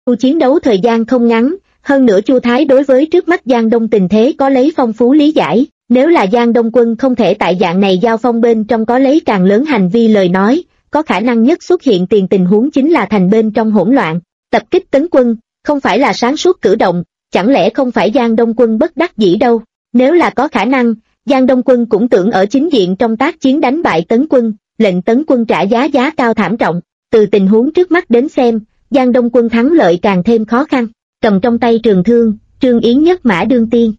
Chiến đấu thời gian không ngắn, hơn nữa Chu Thái đối với trước mắt Giang Đông tình thế có lấy phong phú lý giải, nếu là Giang Đông quân không thể tại dạng này giao phong bên trong có lấy càng lớn hành vi lời nói, có khả năng nhất xuất hiện tiền tình huống chính là thành bên trong hỗn loạn, tập kích tấn quân, không phải là sáng suốt cử động, chẳng lẽ không phải Giang Đông quân bất đắc dĩ đâu, nếu là có khả năng, Giang Đông quân cũng tưởng ở chính diện trong tác chiến đánh bại tấn quân, lệnh tấn quân trả giá cao thảm trọng, từ tình huống trước mắt đến xem, Giang Đông quân thắng lợi càng thêm khó khăn, cầm trong tay trường thương, Trương Yến nhất mã đương tiên.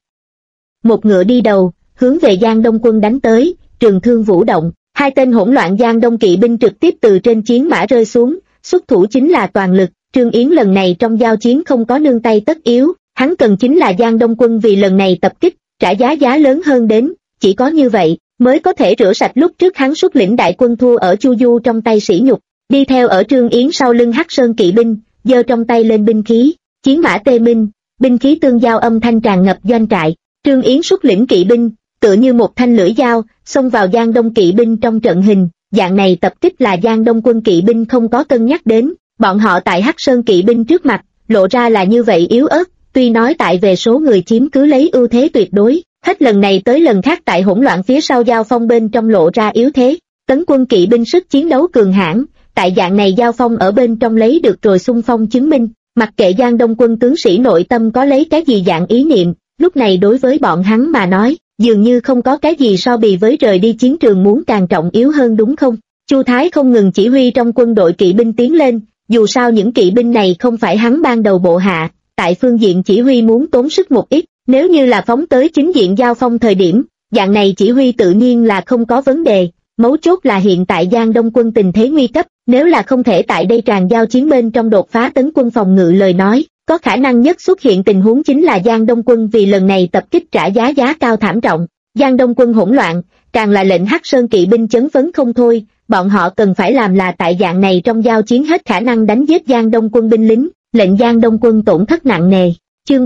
Một ngựa đi đầu, hướng về Giang Đông quân đánh tới, trường thương vũ động, hai tên hỗn loạn Giang Đông kỵ binh trực tiếp từ trên chiến mã rơi xuống, xuất thủ chính là toàn lực, Trương Yến lần này trong giao chiến không có nương tay tất yếu, hắn cần chính là Giang Đông quân vì lần này tập kích, trả giá lớn hơn đến, chỉ có như vậy, mới có thể rửa sạch lúc trước hắn xuất lĩnh đại quân thua ở Chu Du trong tay sỉ nhục, đi theo ở Trương Yến sau lưng Hắc Sơn kỵ binh, giơ trong tay lên binh khí, chiến mã tê minh, binh khí tương giao âm thanh tràn ngập doanh trại, Trương Yến xuất lĩnh kỵ binh, tựa như một thanh lưỡi dao, xông vào Giang Đông kỵ binh trong trận hình, dạng này tập kích là Giang Đông quân kỵ binh không có cân nhắc đến, bọn họ tại Hắc Sơn kỵ binh trước mặt, lộ ra là như vậy yếu ớt, tuy nói tại về số người chiếm cứ lấy ưu thế tuyệt đối, hết lần này tới lần khác tại hỗn loạn phía sau giao phong bên trong lộ ra yếu thế, tấn quân kỵ binh sức chiến đấu cường hãn, tại dạng này giao phong ở bên trong lấy được rồi xung phong chứng minh, mặc kệ Giang Đông quân tướng sĩ nội tâm có lấy cái gì dạng ý niệm, lúc này đối với bọn hắn mà nói, dường như không có cái gì so bì với rời đi chiến trường muốn càng trọng yếu hơn đúng không? Chu Thái không ngừng chỉ huy trong quân đội kỵ binh tiến lên, dù sao những kỵ binh này không phải hắn ban đầu bộ hạ, tại phương diện chỉ huy muốn tốn sức một ít, nếu như là phóng tới chính diện giao phong thời điểm, dạng này chỉ huy tự nhiên là không có vấn đề, mấu chốt là hiện tại Giang Đông quân tình thế nguy cấp, nếu là không thể tại đây tràn giao chiến bên trong đột phá tấn quân phòng ngự lời nói, có khả năng nhất xuất hiện tình huống chính là Giang Đông quân vì lần này tập kích trả giá cao thảm trọng, Giang Đông quân hỗn loạn, càng là lệnh Hắc Sơn kỵ binh chấn phấn không thôi, bọn họ cần phải làm là tại dạng này trong giao chiến hết khả năng đánh giết Giang Đông quân binh lính, lệnh Giang Đông quân tổn thất nặng nề. Chương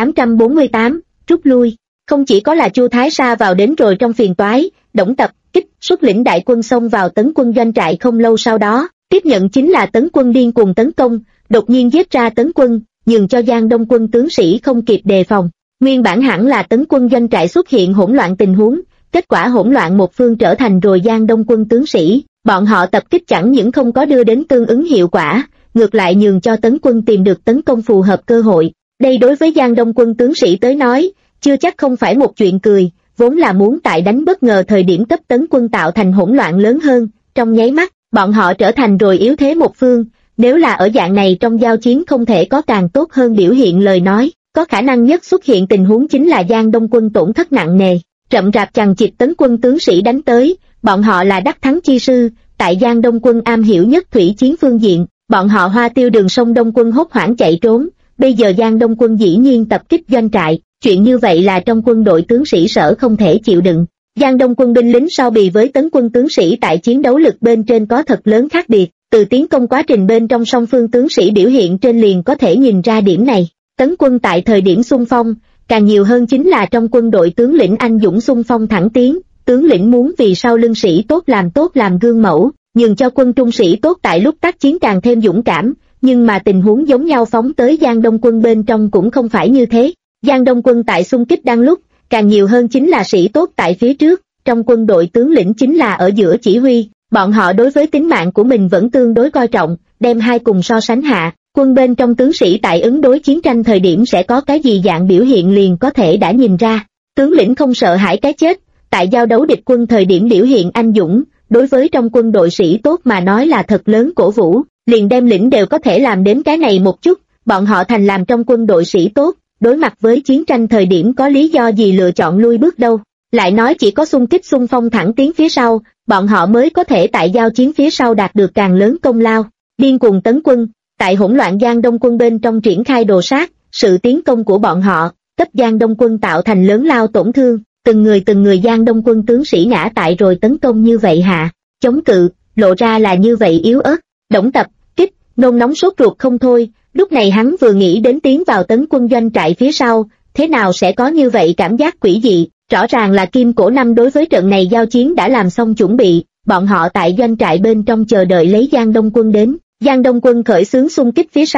3848, rút lui, không chỉ có là Chu Thái sa vào đến rồi trong phiền toái, Đổng Tập Kích xuất lĩnh đại quân xông vào tấn quân doanh trại không lâu sau đó, tiếp nhận chính là tấn quân điên cuồng tấn công, đột nhiên giết ra tấn quân, nhường cho Giang Đông quân tướng sĩ không kịp đề phòng. Nguyên bản hẳn là tấn quân doanh trại xuất hiện hỗn loạn tình huống, kết quả hỗn loạn một phương trở thành rồi Giang Đông quân tướng sĩ, bọn họ tập kích chẳng những không có đưa đến tương ứng hiệu quả, ngược lại nhường cho tấn quân tìm được tấn công phù hợp cơ hội. Đây đối với Giang Đông quân tướng sĩ tới nói, chưa chắc không phải một chuyện cười, vốn là muốn tại đánh bất ngờ thời điểm cấp tấn quân tạo thành hỗn loạn lớn hơn, trong nháy mắt, bọn họ trở thành rồi yếu thế một phương, nếu là ở dạng này trong giao chiến không thể có càng tốt hơn biểu hiện lời nói, có khả năng nhất xuất hiện tình huống chính là Giang Đông quân tổn thất nặng nề, rậm rạp chằng chịt tấn quân tướng sĩ đánh tới, bọn họ là đắc thắng chi sư, tại Giang Đông quân am hiểu nhất thủy chiến phương diện, bọn họ hoa tiêu đường sông Đông quân hốt hoảng chạy trốn, bây giờ Giang Đông quân dĩ nhiên tập kích doanh trại, chuyện như vậy là trong quân đội tướng sĩ sở không thể chịu đựng. Giang Đông quân binh lính so bì với tấn quân tướng sĩ tại chiến đấu lực bên trên có thật lớn khác biệt, từ tiến công quá trình bên trong song phương tướng sĩ biểu hiện trên liền có thể nhìn ra điểm này. Tấn quân tại thời điểm xung phong, càng nhiều hơn chính là trong quân đội tướng lĩnh anh dũng xung phong thẳng tiến, tướng lĩnh muốn vì sau lưng sĩ tốt làm gương mẫu, nhường cho quân trung sĩ tốt tại lúc tác chiến càng thêm dũng cảm, nhưng mà tình huống giống nhau phóng tới Giang Đông quân bên trong cũng không phải như thế. Giang Đông quân tại xung kích đang lúc, càng nhiều hơn chính là sĩ tốt tại phía trước, trong quân đội tướng lĩnh chính là ở giữa chỉ huy, bọn họ đối với tính mạng của mình vẫn tương đối coi trọng, đem hai cùng so sánh hạ, quân bên trong tướng sĩ tại ứng đối chiến tranh thời điểm sẽ có cái gì dạng biểu hiện liền có thể đã nhìn ra, tướng lĩnh không sợ hãi cái chết, tại giao đấu địch quân thời điểm biểu hiện anh dũng, đối với trong quân đội sĩ tốt mà nói là thật lớn cổ vũ, liền đem lĩnh đều có thể làm đến cái này một chút, bọn họ thành làm trong quân đội sĩ tốt, đối mặt với chiến tranh thời điểm có lý do gì lựa chọn lui bước đâu, lại nói chỉ có xung kích xung phong thẳng tiến phía sau, bọn họ mới có thể tại giao chiến phía sau đạt được càng lớn công lao, điên cuồng tấn quân, tại hỗn loạn Giang Đông quân bên trong triển khai đồ sát, sự tiến công của bọn họ, cấp Giang Đông quân tạo thành lớn lao tổn thương, từng người Giang Đông quân tướng sĩ ngã tại rồi tấn công như vậy hạ, chống cự, lộ ra là như vậy yếu ớt, Đổng Tập Kích, nôn nóng sốt ruột không thôi, lúc này hắn vừa nghĩ đến tiến vào tấn quân doanh trại phía sau, thế nào sẽ có như vậy cảm giác quỷ dị, rõ ràng là Kim Cổ Năm đối với trận này giao chiến đã làm xong chuẩn bị, bọn họ tại doanh trại bên trong chờ đợi lấy Giang Đông quân đến. Giang Đông quân khởi xướng xung kích phía sau,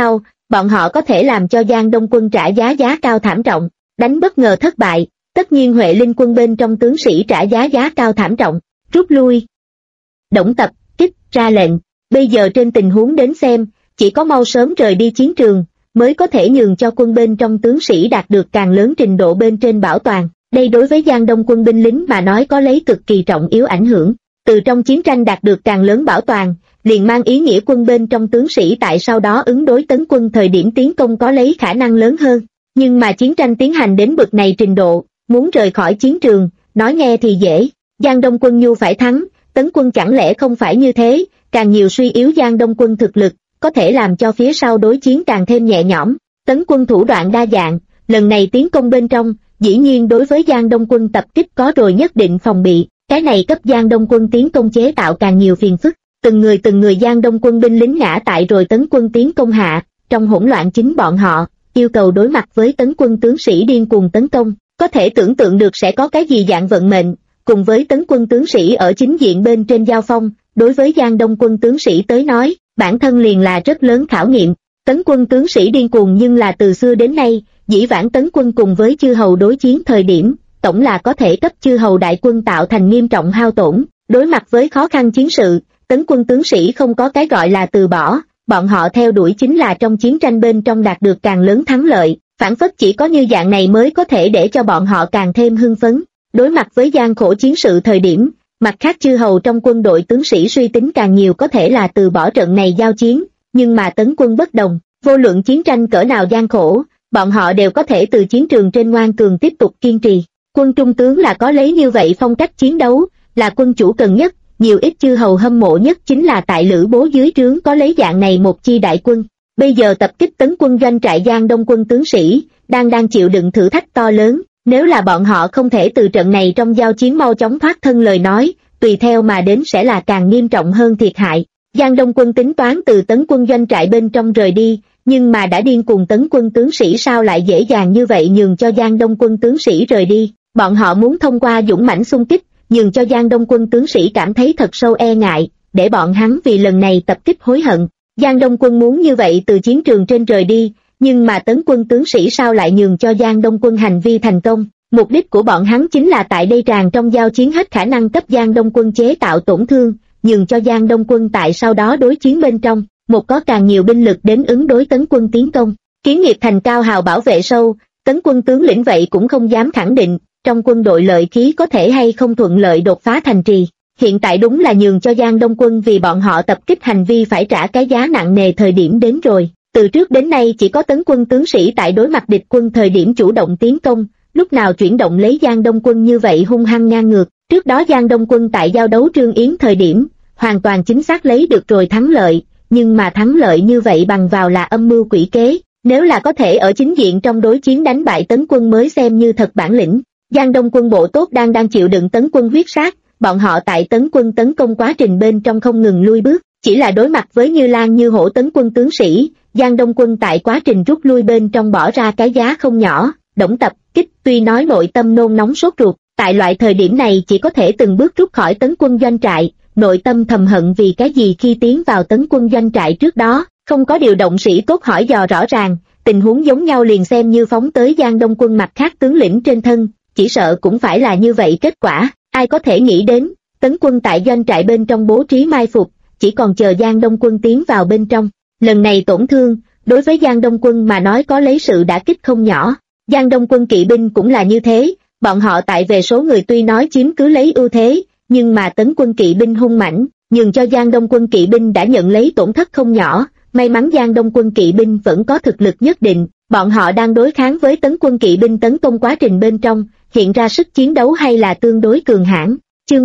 bọn họ có thể làm cho Giang Đông quân trả giá cao thảm trọng, đánh bất ngờ thất bại, tất nhiên Huệ Linh quân bên trong tướng sĩ trả giá cao thảm trọng, rút lui. Đổng Tập, Kích, ra lệnh, bây giờ trên tình huống đến xem, chỉ có mau sớm rời đi chiến trường, mới có thể nhường cho quân bên trong tướng sĩ đạt được càng lớn trình độ bên trên bảo toàn. Đây đối với Giang Đông quân binh lính mà nói có lấy cực kỳ trọng yếu ảnh hưởng. Từ trong chiến tranh đạt được càng lớn bảo toàn, liền mang ý nghĩa quân bên trong tướng sĩ tại sau đó ứng đối tấn quân thời điểm tiến công có lấy khả năng lớn hơn. Nhưng mà chiến tranh tiến hành đến bực này trình độ, muốn rời khỏi chiến trường, nói nghe thì dễ. Giang Đông quân nhu phải thắng, tấn quân chẳng lẽ không phải như thế, càng nhiều suy yếu Giang Đông quân thực lực, có thể làm cho phía sau đối chiến càng thêm nhẹ nhõm. Tấn quân thủ đoạn đa dạng, lần này tiến công bên trong, dĩ nhiên đối với Giang Đông quân tập kích có rồi nhất định phòng bị, cái này cấp Giang Đông quân tiến công chế tạo càng nhiều phiền phức. Từng người Giang Đông quân binh lính ngã tại rồi tấn quân tiến công hạ, trong hỗn loạn chính bọn họ yêu cầu đối mặt với tấn quân tướng sĩ điên cuồng tấn công, có thể tưởng tượng được sẽ có cái gì dạng vận mệnh. Cùng với tấn quân tướng sĩ ở chính diện bên trên giao phong, đối với Giang Đông quân tướng sĩ tới nói, bản thân liền là rất lớn khảo nghiệm. Tấn quân tướng sĩ điên cuồng nhưng là từ xưa đến nay, dĩ vãng tấn quân cùng với chư hầu đối chiến thời điểm, tổng là có thể cấp chư hầu đại quân tạo thành nghiêm trọng hao tổn. Đối mặt với khó khăn chiến sự, tấn quân tướng sĩ không có cái gọi là từ bỏ, bọn họ theo đuổi chính là trong chiến tranh bên trong đạt được càng lớn thắng lợi, phản phất chỉ có như dạng này mới có thể để cho bọn họ càng thêm hưng phấn. Đối mặt với gian khổ chiến sự thời điểm, mặt khác chư hầu trong quân đội tướng sĩ suy tính càng nhiều có thể là từ bỏ trận này giao chiến, nhưng mà tấn quân bất đồng, vô luận chiến tranh cỡ nào gian khổ, bọn họ đều có thể từ chiến trường trên ngoan cường tiếp tục kiên trì. Quân trung tướng là có lấy như vậy phong cách chiến đấu, là quân chủ cần nhất, nhiều ít chư hầu hâm mộ nhất chính là tại Lữ Bố dưới trướng có lấy dạng này một chi đại quân. Bây giờ tập kích tấn quân doanh trại Giang Đông quân tướng sĩ, đang chịu đựng thử thách to lớn, nếu là bọn họ không thể từ trận này trong giao chiến mau chóng thoát thân lời nói, tùy theo mà đến sẽ là càng nghiêm trọng hơn thiệt hại. Giang Đông quân tính toán từ tấn quân doanh trại bên trong rời đi, nhưng mà đã điên cuồng tấn quân tướng sĩ sao lại dễ dàng như vậy nhường cho Giang Đông quân tướng sĩ rời đi. Bọn họ muốn thông qua dũng mãnh xung kích, nhường cho Giang Đông quân tướng sĩ cảm thấy thật sâu e ngại, để bọn hắn vì lần này tập kích hối hận. Giang Đông quân muốn như vậy từ chiến trường trên rời đi, nhưng mà tấn quân tướng sĩ sao lại nhường cho Giang Đông quân hành vi thành công. Mục đích của bọn hắn chính là tại đây tràn trong giao chiến hết khả năng cấp Giang Đông quân chế tạo tổn thương, nhường cho Giang Đông quân tại sau đó đối chiến bên trong, một có càng nhiều binh lực đến ứng đối tấn quân tiến công. Kiến nghiệp thành cao hào bảo vệ sâu, tấn quân tướng lĩnh vậy cũng không dám khẳng định, trong quân đội lợi khí có thể hay không thuận lợi đột phá thành trì. Hiện tại đúng là nhường cho Giang Đông quân vì bọn họ tập kích hành vi phải trả cái giá nặng nề thời điểm đến rồi. Từ trước đến nay chỉ có tấn quân tướng sĩ tại đối mặt địch quân thời điểm chủ động tiến công, lúc nào chuyển động lấy Giang Đông quân như vậy hung hăng ngang ngược. Trước đó Giang Đông quân tại giao đấu Trương Yến thời điểm, hoàn toàn chính xác lấy được rồi thắng lợi, nhưng mà thắng lợi như vậy bằng vào là âm mưu quỷ kế, nếu là có thể ở chính diện trong đối chiến đánh bại tấn quân mới xem như thật bản lĩnh. Giang Đông quân bộ tốt đang chịu đựng tấn quân huyết sát, bọn họ tại tấn quân tấn công quá trình bên trong không ngừng lui bước, chỉ là đối mặt với như lang như hổ tấn quân tướng sĩ, Giang Đông quân tại quá trình rút lui bên trong bỏ ra cái giá không nhỏ. Đổng Tập, Kích tuy nói nội tâm nôn nóng sốt ruột, tại loại thời điểm này chỉ có thể từng bước rút khỏi tấn quân doanh trại, nội tâm thầm hận vì cái gì khi tiến vào tấn quân doanh trại trước đó, không có điều động sĩ tốt hỏi dò rõ ràng, tình huống giống nhau liền xem như phóng tới Giang Đông quân mặt khác tướng lĩnh trên thân, chỉ sợ cũng phải là như vậy kết quả. Ai có thể nghĩ đến, tấn quân tại doanh trại bên trong bố trí mai phục, chỉ còn chờ Giang Đông quân tiến vào bên trong. Lần này tổn thương, đối với Giang Đông quân mà nói có lấy sự đả kích không nhỏ. Giang Đông quân kỵ binh cũng là như thế, bọn họ tại về số người tuy nói chiếm cứ lấy ưu thế, nhưng mà tấn quân kỵ binh hung mãnh, nhường cho Giang Đông quân kỵ binh đã nhận lấy tổn thất không nhỏ. May mắn Giang Đông quân kỵ binh vẫn có thực lực nhất định, bọn họ đang đối kháng với tấn quân kỵ binh tấn công quá trình bên trong, hiện ra sức chiến đấu hay là tương đối cường hãn. Chương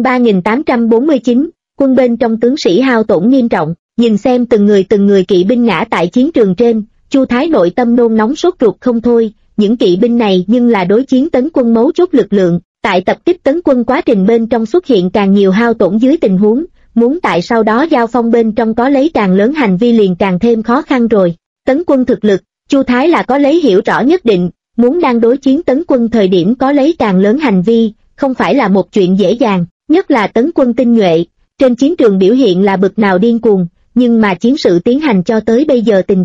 3849, quân bên trong tướng sĩ hao tổn nghiêm trọng, nhìn xem từng người kỵ binh ngã tại chiến trường trên, Chu Thái nội tâm nôn nóng sốt ruột không thôi. Những kỵ binh này nhưng là đối chiến tấn quân mấu chốt lực lượng, tại tập kích tấn quân quá trình bên trong xuất hiện càng nhiều hao tổn dưới tình huống, muốn tại sau đó giao phong bên trong có lấy càng lớn hành vi liền càng thêm khó khăn rồi. Tấn quân thực lực, Chu Thái là có lấy hiểu rõ nhất định, muốn đang đối chiến tấn quân thời điểm có lấy càng lớn hành vi, không phải là một chuyện dễ dàng, nhất là tấn quân tinh nhuệ, trên chiến trường biểu hiện là bực nào điên cuồng, nhưng mà chiến sự tiến hành cho tới bây giờ tình cảnh,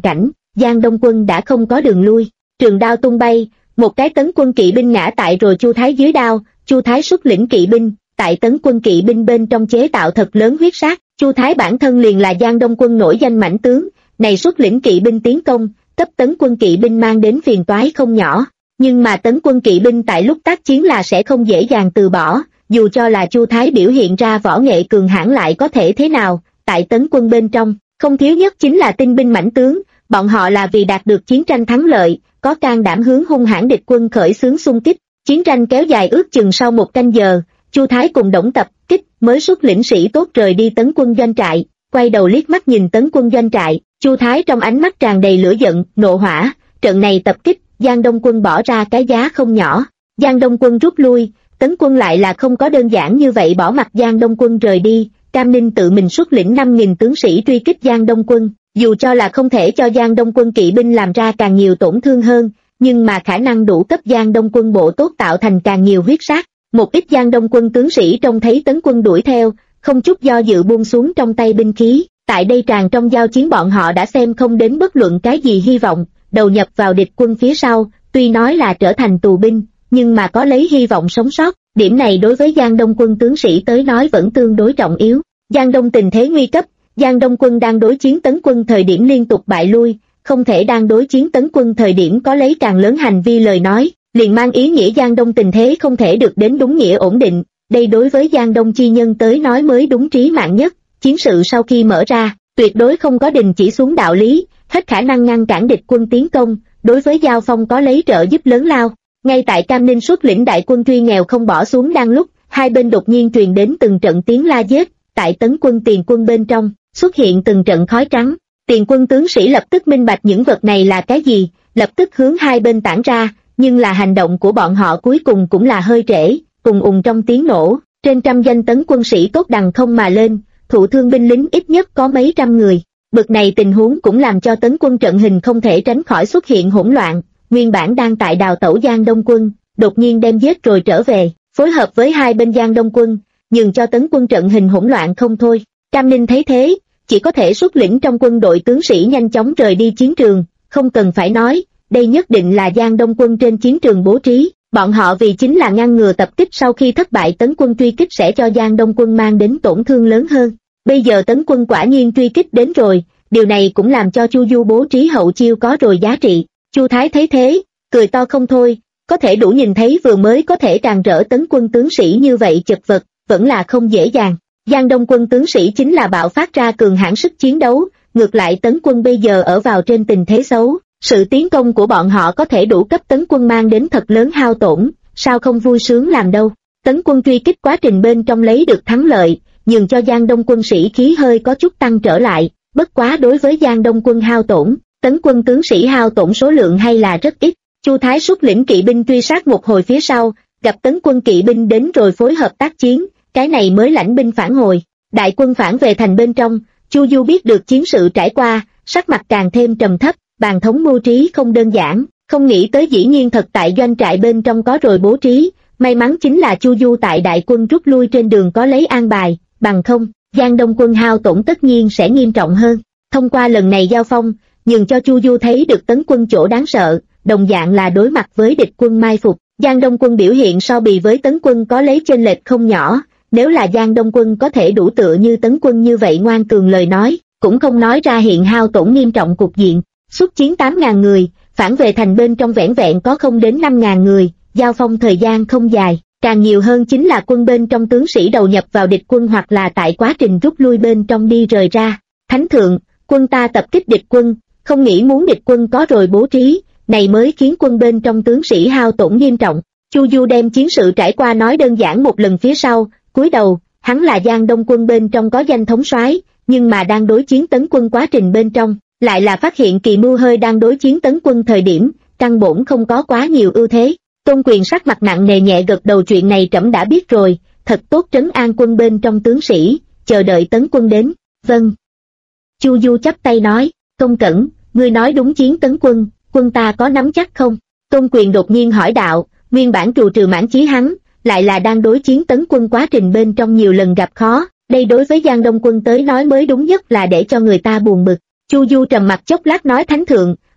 Giang Đông Quân đã không có đường lui, trường đao tung bay, một cái tấn quân kỵ binh ngã tại rồi Chu Thái dưới đao, Chu Thái xuất lĩnh kỵ binh, tại tấn quân kỵ binh bên trong chế tạo thật lớn huyết sát, Chu Thái bản thân liền là Giang Đông Quân nổi danh mãnh tướng, này xuất lĩnh kỵ binh tiến công, cấp tấn quân kỵ binh mang đến phiền toái không nhỏ, nhưng mà tấn quân kỵ binh tại lúc tác chiến là sẽ không dễ dàng từ bỏ, dù cho là Chu Thái biểu hiện ra võ nghệ cường hãn lại có thể thế nào, tại tấn quân bên trong, không thiếu nhất chính là tinh binh mãnh tướng, bọn họ là vì đạt được chiến tranh thắng lợi, có can đảm hướng hung hãn địch quân khởi xướng xung kích, chiến tranh kéo dài ước chừng sau 1 canh giờ, Chu Thái cùng Đổng Tập Kích mới xuất lĩnh sĩ tốt rời đi tấn quân doanh trại, quay đầu liếc mắt nhìn tấn quân doanh trại, Chu Thái trong ánh mắt tràn đầy lửa giận, nộ hỏa, trận này tập kích, Giang Đông Quân bỏ ra cái giá không nhỏ, Giang Đông Quân rút lui, tấn quân lại là không có đơn giản như vậy bỏ mặc Giang Đông Quân rời đi, Cam Ninh tự mình xuất lĩnh 5.000 tướng sĩ truy kích Giang Đông Quân, dù cho là không thể cho Giang Đông Quân kỵ binh làm ra càng nhiều tổn thương hơn, nhưng mà khả năng đủ cấp Giang Đông Quân bộ tốt tạo thành càng nhiều huyết sát. Một ít Giang Đông Quân tướng sĩ trông thấy tấn quân đuổi theo, không chút do dự buông xuống trong tay binh khí, tại đây tràn trong giao chiến bọn họ đã xem không đến bất luận cái gì hy vọng, đầu nhập vào địch quân phía sau, tuy nói là trở thành tù binh, nhưng mà có lấy hy vọng sống sót, điểm này đối với Giang Đông Quân tướng sĩ tới nói vẫn tương đối trọng yếu. Giang Đông tình thế nguy cấp, Giang Đông Quân đang đối chiến tấn quân thời điểm liên tục bại lui, không thể đang đối chiến tấn quân thời điểm có lấy càng lớn hành vi lời nói, liền mang ý nghĩa Giang Đông tình thế không thể được đến đúng nghĩa ổn định, đây đối với Giang Đông chi nhân tới nói mới đúng trí mạng nhất, chiến sự sau khi mở ra, tuyệt đối không có đình chỉ xuống đạo lý, hết khả năng ngăn cản địch quân tiến công, đối với giao phong có lấy trợ giúp lớn lao. Ngay tại Cam Ninh xuất lĩnh đại quân truy nghèo không bỏ xuống đang lúc, hai bên đột nhiên truyền đến từng trận tiếng la giết, tại tấn quân tiền quân bên trong, xuất hiện từng trận khói trắng, tiền quân tướng sĩ lập tức minh bạch những vật này là cái gì, lập tức hướng hai bên tản ra, nhưng là hành động của bọn họ cuối cùng cũng là hơi trễ, cùng ùng trong tiếng nổ, trên trăm danh tấn quân sĩ tốt đằng không mà lên, thụ thương binh lính ít nhất có mấy trăm người. Bực này tình huống cũng làm cho tấn quân trận hình không thể tránh khỏi xuất hiện hỗn loạn, nguyên bản đang tại đào tẩu Giang Đông Quân, đột nhiên đem giết rồi trở về, phối hợp với hai bên Giang Đông Quân, nhường cho tấn quân trận hình hỗn loạn không thôi. Cam Ninh thấy thế, chỉ có thể xuất lĩnh trong quân đội tướng sĩ nhanh chóng rời đi chiến trường, không cần phải nói, đây nhất định là Giang Đông Quân trên chiến trường bố trí, bọn họ vì chính là ngăn ngừa tập kích sau khi thất bại tấn quân truy kích sẽ cho Giang Đông Quân mang đến tổn thương lớn hơn. Bây giờ tấn quân quả nhiên truy kích đến rồi, điều này cũng làm cho Chu Du bố trí hậu chiêu có rồi giá trị. Chu Thái thấy thế, cười to không thôi, có thể đủ nhìn thấy vừa mới có thể tràn rỡ tấn quân tướng sĩ như vậy chật vật, vẫn là không dễ dàng. Giang Đông Quân tướng sĩ chính là bạo phát ra cường hãn sức chiến đấu, ngược lại tấn quân bây giờ ở vào trên tình thế xấu, sự tiến công của bọn họ có thể đủ cấp tấn quân mang đến thật lớn hao tổn, sao không vui sướng làm đâu. Tấn quân truy kích quá trình bên trong lấy được thắng lợi, nhường cho Giang Đông Quân sĩ khí hơi có chút tăng trở lại, bất quá đối với Giang Đông Quân hao tổn, tấn quân tướng sĩ hao tổn số lượng hay là rất ít. Chu Thái xuất lĩnh kỵ binh truy sát một hồi phía sau, gặp tấn quân kỵ binh đến rồi phối hợp tác chiến, cái này mới lãnh binh phản hồi. Đại quân phản về thành bên trong, Chu Du biết được chiến sự trải qua, sắc mặt càng thêm trầm thấp, bàn thống mưu trí không đơn giản, không nghĩ tới dĩ nhiên thật tại doanh trại bên trong có rồi bố trí, may mắn chính là Chu Du tại đại quân rút lui trên đường có lấy an bài, bằng không, Giang Đông Quân hao tổn tất nhiên sẽ nghiêm trọng hơn. Thông qua lần này giao phong, nhường cho Chu Du thấy được tấn quân chỗ đáng sợ, đồng dạng là đối mặt với địch quân mai phục, Giang Đông Quân biểu hiện so bì với tấn quân có lấy chênh lệch không nhỏ, nếu là Giang Đông Quân có thể đủ tựa như tấn quân như vậy ngoan cường lời nói, cũng không nói ra hiện hao tổn nghiêm trọng cục diện, xuất chiến 8.000 người, phản về thành bên trong vẻn vẹn có không đến 5.000 người, giao phong thời gian không dài, càng nhiều hơn chính là quân bên trong tướng sĩ đầu nhập vào địch quân hoặc là tại quá trình rút lui bên trong đi rời ra. Thánh thượng, quân ta tập kích địch quân, không nghĩ muốn địch quân có rồi bố trí, này mới khiến quân bên trong tướng sĩ hao tổn nghiêm trọng. Chu Du đem chiến sự trải qua nói đơn giản một lần phía sau, cúi đầu, hắn là Giang Đông Quân bên trong có danh thống soái, nhưng mà đang đối chiến tấn quân quá trình bên trong, lại là phát hiện Kỳ Mưu Hơi đang đối chiến tấn quân thời điểm, căn bổn không có quá nhiều ưu thế. Tôn Quyền sắc mặt nặng nề nhẹ gật đầu, chuyện này trẫm đã biết rồi, thật tốt trấn an quân bên trong tướng sĩ, chờ đợi tấn quân đến. Vâng. Chu Du chắp tay nói, Công Cẩn, ngươi nói đúng, chiến tấn quân, quân ta có nắm chắc không? Tôn Quyền đột nhiên hỏi đạo, nguyên bản trù trừ mãn chí hắn, lại là đang đối chiến tấn quân quá trình bên trong nhiều lần gặp khó, đây đối với Giang Đông Quân tới nói mới đúng nhất là để cho người ta buồn bực. Chu Du trầm mặt chốc lát nói, Thánh thượng,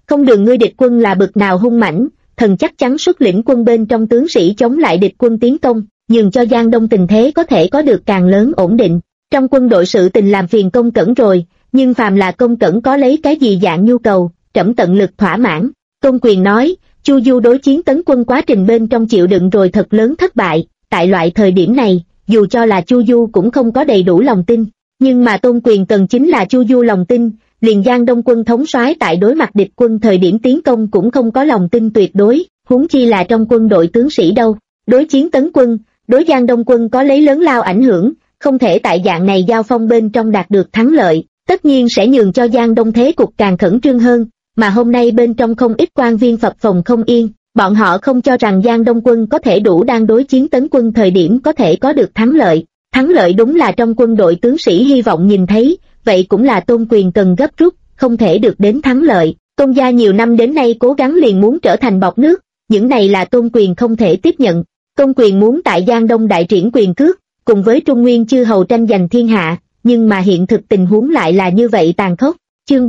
không đường ngươi địch quân là bực nào hung mãnh, thần chắc chắn xuất lĩnh quân bên trong tướng sĩ chống lại địch quân tiến công, nhường cho Giang Đông tình thế có thể có được càng lớn ổn định. Trong quân đội sự tình làm phiền Công Cẩn rồi, nhưng phàm là Công Cẩn có lấy cái gì dạng nhu cầu, trẫm tận lực thỏa mãn. Tôn Quyền nói, Chu Du đối chiến tấn quân quá trình bên trong chịu đựng rồi thật lớn thất bại, tại loại thời điểm này, dù cho là Chu Du cũng không có đầy đủ lòng tin, nhưng mà Tôn Quyền cần chính là Chu Du lòng tin, liền Giang Đông quân thống soái tại đối mặt địch quân thời điểm tiến công cũng không có lòng tin tuyệt đối, huống chi là trong quân đội tướng sĩ đâu. Đối chiến tấn quân, đối Giang Đông quân có lấy lớn lao ảnh hưởng, không thể tại dạng này giao phong bên trong đạt được thắng lợi, tất nhiên sẽ nhường cho Giang Đông thế cục càng khẩn trương hơn, mà hôm nay bên trong không ít quan viên phập phồng không yên, bọn họ không cho rằng Giang Đông quân có thể đủ đang đối chiến tấn quân thời điểm có thể có được thắng lợi. Thắng lợi đúng là trong quân đội tướng sĩ hy vọng nhìn thấy, vậy cũng là Tôn Quyền cần gấp rút, không thể được đến thắng lợi. Tôn gia nhiều năm đến nay cố gắng liền muốn trở thành bọt nước, những này là Tôn Quyền không thể tiếp nhận. Tôn Quyền muốn tại Giang Đông đại triển quyền cước, cùng với Trung Nguyên chư hầu tranh giành thiên hạ, nhưng mà hiện thực tình huống lại là như vậy tàn khốc. Chương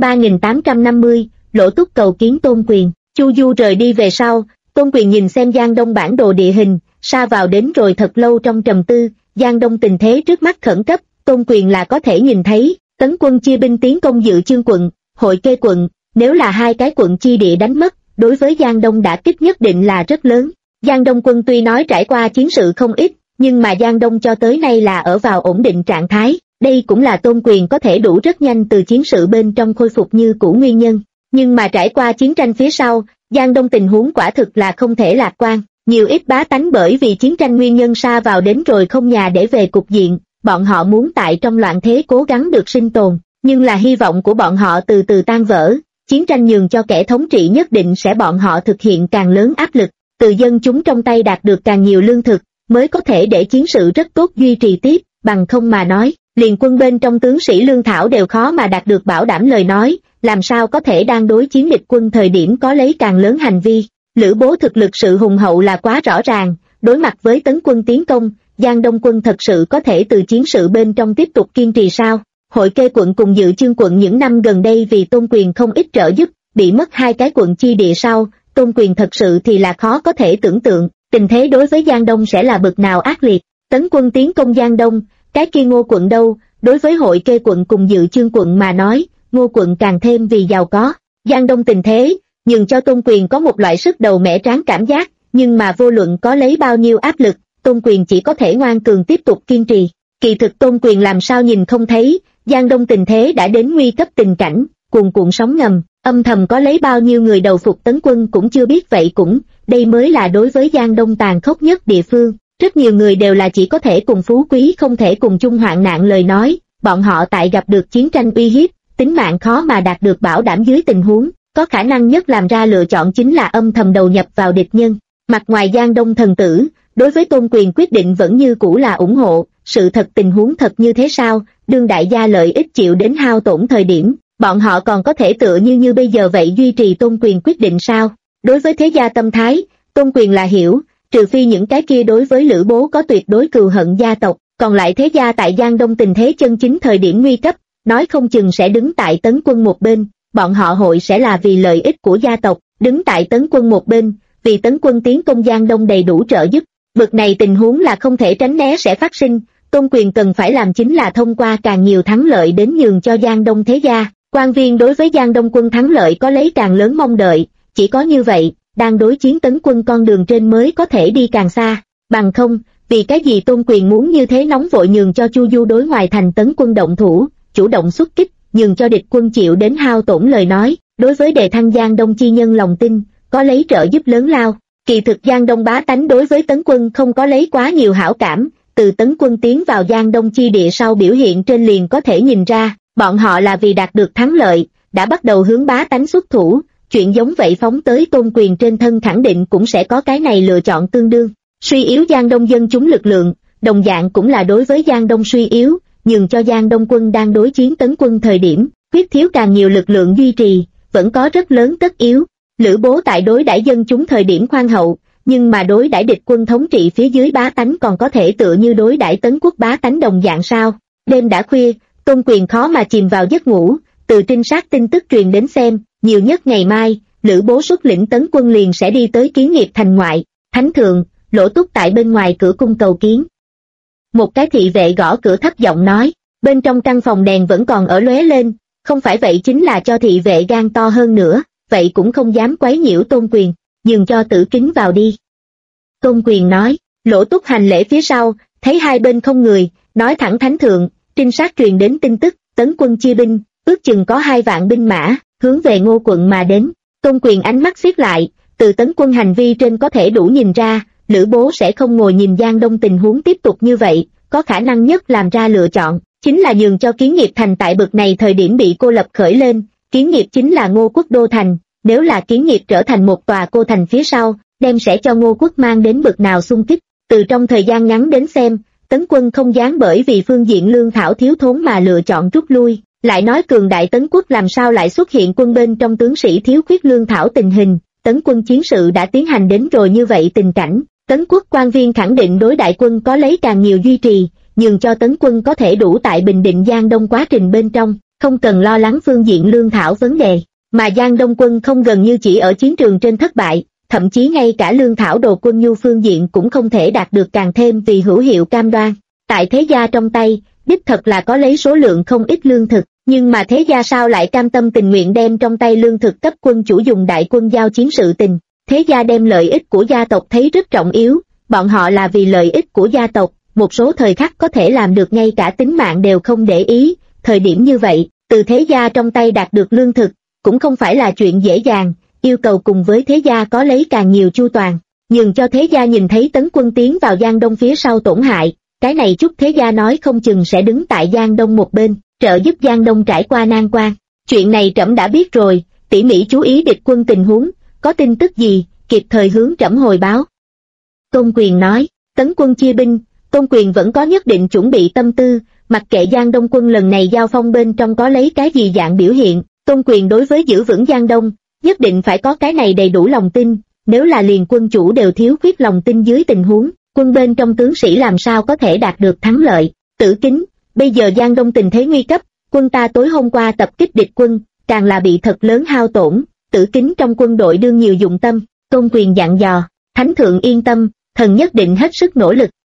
3850, Lỗ Túc cầu kiến Tôn Quyền. Chu Du rời đi về sau, Tôn Quyền nhìn xem Giang Đông bản đồ địa hình, sa vào đến rồi thật lâu trong trầm tư. Giang Đông tình thế trước mắt khẩn cấp, Tôn Quyền là có thể nhìn thấy, tấn quân chia binh tiến công Dự Chương quận, Hội Kê quận, nếu là hai cái quận chi địa đánh mất, đối với Giang Đông đả kích nhất định là rất lớn. Giang Đông quân tuy nói trải qua chiến sự không ít, nhưng mà Giang Đông cho tới nay là ở vào ổn định trạng thái, đây cũng là Tôn Quyền có thể đủ rất nhanh từ chiến sự bên trong khôi phục như cũ nguyên nhân. Nhưng mà trải qua chiến tranh phía sau, Giang Đông tình huống quả thực là không thể lạc quan. Nhiều ít bá tánh bởi vì chiến tranh nguyên nhân sa vào đến rồi không nhà để về cục diện, bọn họ muốn tại trong loạn thế cố gắng được sinh tồn, nhưng là hy vọng của bọn họ từ từ tan vỡ, chiến tranh nhường cho kẻ thống trị nhất định sẽ bọn họ thực hiện càng lớn áp lực, từ dân chúng trong tay đạt được càng nhiều lương thực, mới có thể để chiến sự rất tốt duy trì tiếp, bằng không mà nói, liền quân bên trong tướng sĩ lương thảo đều khó mà đạt được bảo đảm lời nói, làm sao có thể đang đối chiến địch quân thời điểm có lấy càng lớn hành vi. Lữ Bố thực lực sự hùng hậu là quá rõ ràng, đối mặt với tấn quân tiến công, Giang Đông quân thật sự có thể từ chiến sự bên trong tiếp tục kiên trì sao? Hội Kê quận cùng Dự Chương quận những năm gần đây vì Tôn Quyền không ít trợ giúp, bị mất hai cái quận chi địa sau, Tôn Quyền thật sự thì là khó có thể tưởng tượng, tình thế đối với Giang Đông sẽ là bực nào ác liệt. Tấn quân tiến công Giang Đông, cái kia Ngô quận đâu? Đối với Hội Kê quận cùng Dự Chương quận mà nói, Ngô quận càng thêm vì giàu có. Giang Đông tình thế nhưng cho Tôn Quyền có một loại sức đầu mẻ tráng cảm giác, nhưng mà vô luận có lấy bao nhiêu áp lực, Tôn Quyền chỉ có thể ngoan cường tiếp tục kiên trì. Kỳ thực Tôn Quyền làm sao nhìn không thấy, Giang Đông tình thế đã đến nguy cấp tình cảnh, cuồn cuộn sóng ngầm, âm thầm có lấy bao nhiêu người đầu phục tấn quân cũng chưa biết, vậy cũng, đây mới là đối với Giang Đông tàn khốc nhất địa phương. Rất nhiều người đều là chỉ có thể cùng phú quý không thể cùng chung hoạn nạn lời nói, bọn họ tại gặp được chiến tranh uy hiếp, tính mạng khó mà đạt được bảo đảm dưới tình huống, có khả năng nhất làm ra lựa chọn chính là âm thầm đầu nhập vào địch nhân. Mặt ngoài Giang Đông thần tử, đối với Tôn Quyền quyết định vẫn như cũ là ủng hộ, sự thật tình huống thật như thế sao, đương đại gia lợi ích chịu đến hao tổn thời điểm, bọn họ còn có thể tựa như bây giờ vậy duy trì Tôn Quyền quyết định sao? Đối với thế gia tâm thái, Tôn Quyền là hiểu, trừ phi những cái kia đối với Lữ Bố có tuyệt đối cừu hận gia tộc, còn lại thế gia tại Giang Đông tình thế chân chính thời điểm nguy cấp, nói không chừng sẽ đứng tại tấn quân một bên, bọn họ hội sẽ là vì lợi ích của gia tộc, đứng tại tấn quân một bên, vì tấn quân tiến công Giang Đông đầy đủ trợ giúp. Bực này tình huống là không thể tránh né sẽ phát sinh, Tôn Quyền cần phải làm chính là thông qua càng nhiều thắng lợi đến nhường cho Giang Đông thế gia, quan viên đối với Giang Đông quân thắng lợi có lấy càng lớn mong đợi, chỉ có như vậy, đang đối chiến tấn quân con đường trên mới có thể đi càng xa, bằng không, vì cái gì Tôn Quyền muốn như thế nóng vội nhường cho Chu Du đối ngoài thành tấn quân động thủ, chủ động xuất kích, nhường cho địch quân chịu đến hao tổn lời nói, đối với đề thăng Giang Đông chi nhân lòng tin, có lấy trợ giúp lớn lao. Kỳ thực Giang Đông bá tánh đối với tấn quân không có lấy quá nhiều hảo cảm, từ tấn quân tiến vào Giang Đông chi địa sau biểu hiện trên liền có thể nhìn ra, bọn họ là vì đạt được thắng lợi, đã bắt đầu hướng bá tánh xuất thủ, chuyện giống vậy phóng tới Tôn Quyền trên thân khẳng định cũng sẽ có cái này lựa chọn tương đương. Suy yếu Giang Đông dân chúng lực lượng, đồng dạng cũng là đối với Giang Đông suy yếu, nhường cho Giang Đông quân đang đối chiến tấn quân thời điểm, khuyết thiếu càng nhiều lực lượng duy trì, vẫn có rất lớn tất yếu. Lữ Bố tại đối đãi dân chúng thời điểm khoan hậu, nhưng mà đối đãi địch quân thống trị phía dưới bá tánh còn có thể tựa như đối đãi tấn quốc bá tánh đồng dạng sao? Đêm đã khuya, Tôn Quyền khó mà chìm vào giấc ngủ, từ trinh sát tin tức truyền đến xem, nhiều nhất ngày mai, Lữ Bố xuất lĩnh tấn quân liền sẽ đi tới Kiến Nghiệp thành ngoại. Thánh thượng, Lỗ Túc tại bên ngoài cửa cung cầu kiến. Một cái thị vệ gõ cửa thấp giọng nói, bên trong căn phòng đèn vẫn còn ở lóe lên, không phải vậy chính là cho thị vệ gan to hơn nữa, vậy cũng không dám quấy nhiễu Tôn Quyền, nhường cho Tử Kính vào đi. Tôn Quyền nói, Lỗ Túc hành lễ phía sau, thấy hai bên không người, nói thẳng thánh thượng, trinh sát truyền đến tin tức, tấn quân chia binh, ước chừng có 2 vạn binh mã, hướng về Ngô quận mà đến. Tôn Quyền ánh mắt siết lại, từ tấn quân hành vi trên có thể đủ nhìn ra, Lữ Bố sẽ không ngồi nhìn Giang Đông tình huống tiếp tục như vậy, có khả năng nhất làm ra lựa chọn, chính là nhường cho Kiến Nghiệp thành tại bực này thời điểm bị cô lập khởi lên. Kiến Nghiệp chính là Ngô quốc đô thành, nếu là Kiến Nghiệp trở thành một tòa cô thành phía sau, đem sẽ cho Ngô quốc mang đến bực nào xung kích. Từ trong thời gian ngắn đến xem, tấn quân không dám bởi vì phương diện lương thảo thiếu thốn mà lựa chọn rút lui, lại nói cường đại tấn quốc làm sao lại xuất hiện quân bên trong tướng sĩ thiếu khuyết lương thảo tình hình. Tấn quân chiến sự đã tiến hành đến rồi như vậy tình cảnh, tấn quốc quan viên khẳng định đối đại quân có lấy càng nhiều duy trì, nhường cho tấn quân có thể đủ tại bình định Giang Đông quá trình bên trong, không cần lo lắng phương diện lương thảo vấn đề, mà Giang Đông quân không gần như chỉ ở chiến trường trên thất bại, thậm chí ngay cả lương thảo đồ quân nhu phương diện cũng không thể đạt được càng thêm vì hữu hiệu cam đoan. Tại thế gia trong tay, đích thật là có lấy số lượng không ít lương thực, nhưng mà thế gia sao lại cam tâm tình nguyện đem trong tay lương thực cấp quân chủ dùng đại quân giao chiến sự tình. Thế gia đem lợi ích của gia tộc thấy rất trọng yếu, bọn họ là vì lợi ích của gia tộc, một số thời khắc có thể làm được ngay cả tính mạng đều không để ý. Thời điểm như vậy, từ thế gia trong tay đạt được lương thực, cũng không phải là chuyện dễ dàng, yêu cầu cùng với thế gia có lấy càng nhiều chu toàn, nhường cho thế gia nhìn thấy tấn quân tiến vào Giang Đông phía sau tổn hại, cái này chút thế gia nói không chừng sẽ đứng tại Giang Đông một bên, trợ giúp Giang Đông trải qua nan quan. Chuyện này trẫm đã biết rồi, tỉ mỉ chú ý địch quân tình huống, có tin tức gì, kịp thời hướng trẫm hồi báo. Tôn Quyền nói, tấn quân chia binh, Tôn Quyền vẫn có nhất định chuẩn bị tâm tư, mặc kệ Giang Đông quân lần này giao phong bên trong có lấy cái gì dạng biểu hiện, Tôn Quyền đối với giữ vững Giang Đông, nhất định phải có cái này đầy đủ lòng tin, nếu là liền quân chủ đều thiếu khuyết lòng tin dưới tình huống, quân bên trong tướng sĩ làm sao có thể đạt được thắng lợi. Tử Kính, bây giờ Giang Đông tình thế nguy cấp, quân ta tối hôm qua tập kích địch quân, càng là bị thật lớn hao tổn, Tử Kính trong quân đội đương nhiều dụng tâm. Tôn Quyền dặn dò, thánh thượng yên tâm, thần nhất định hết sức nỗ lực.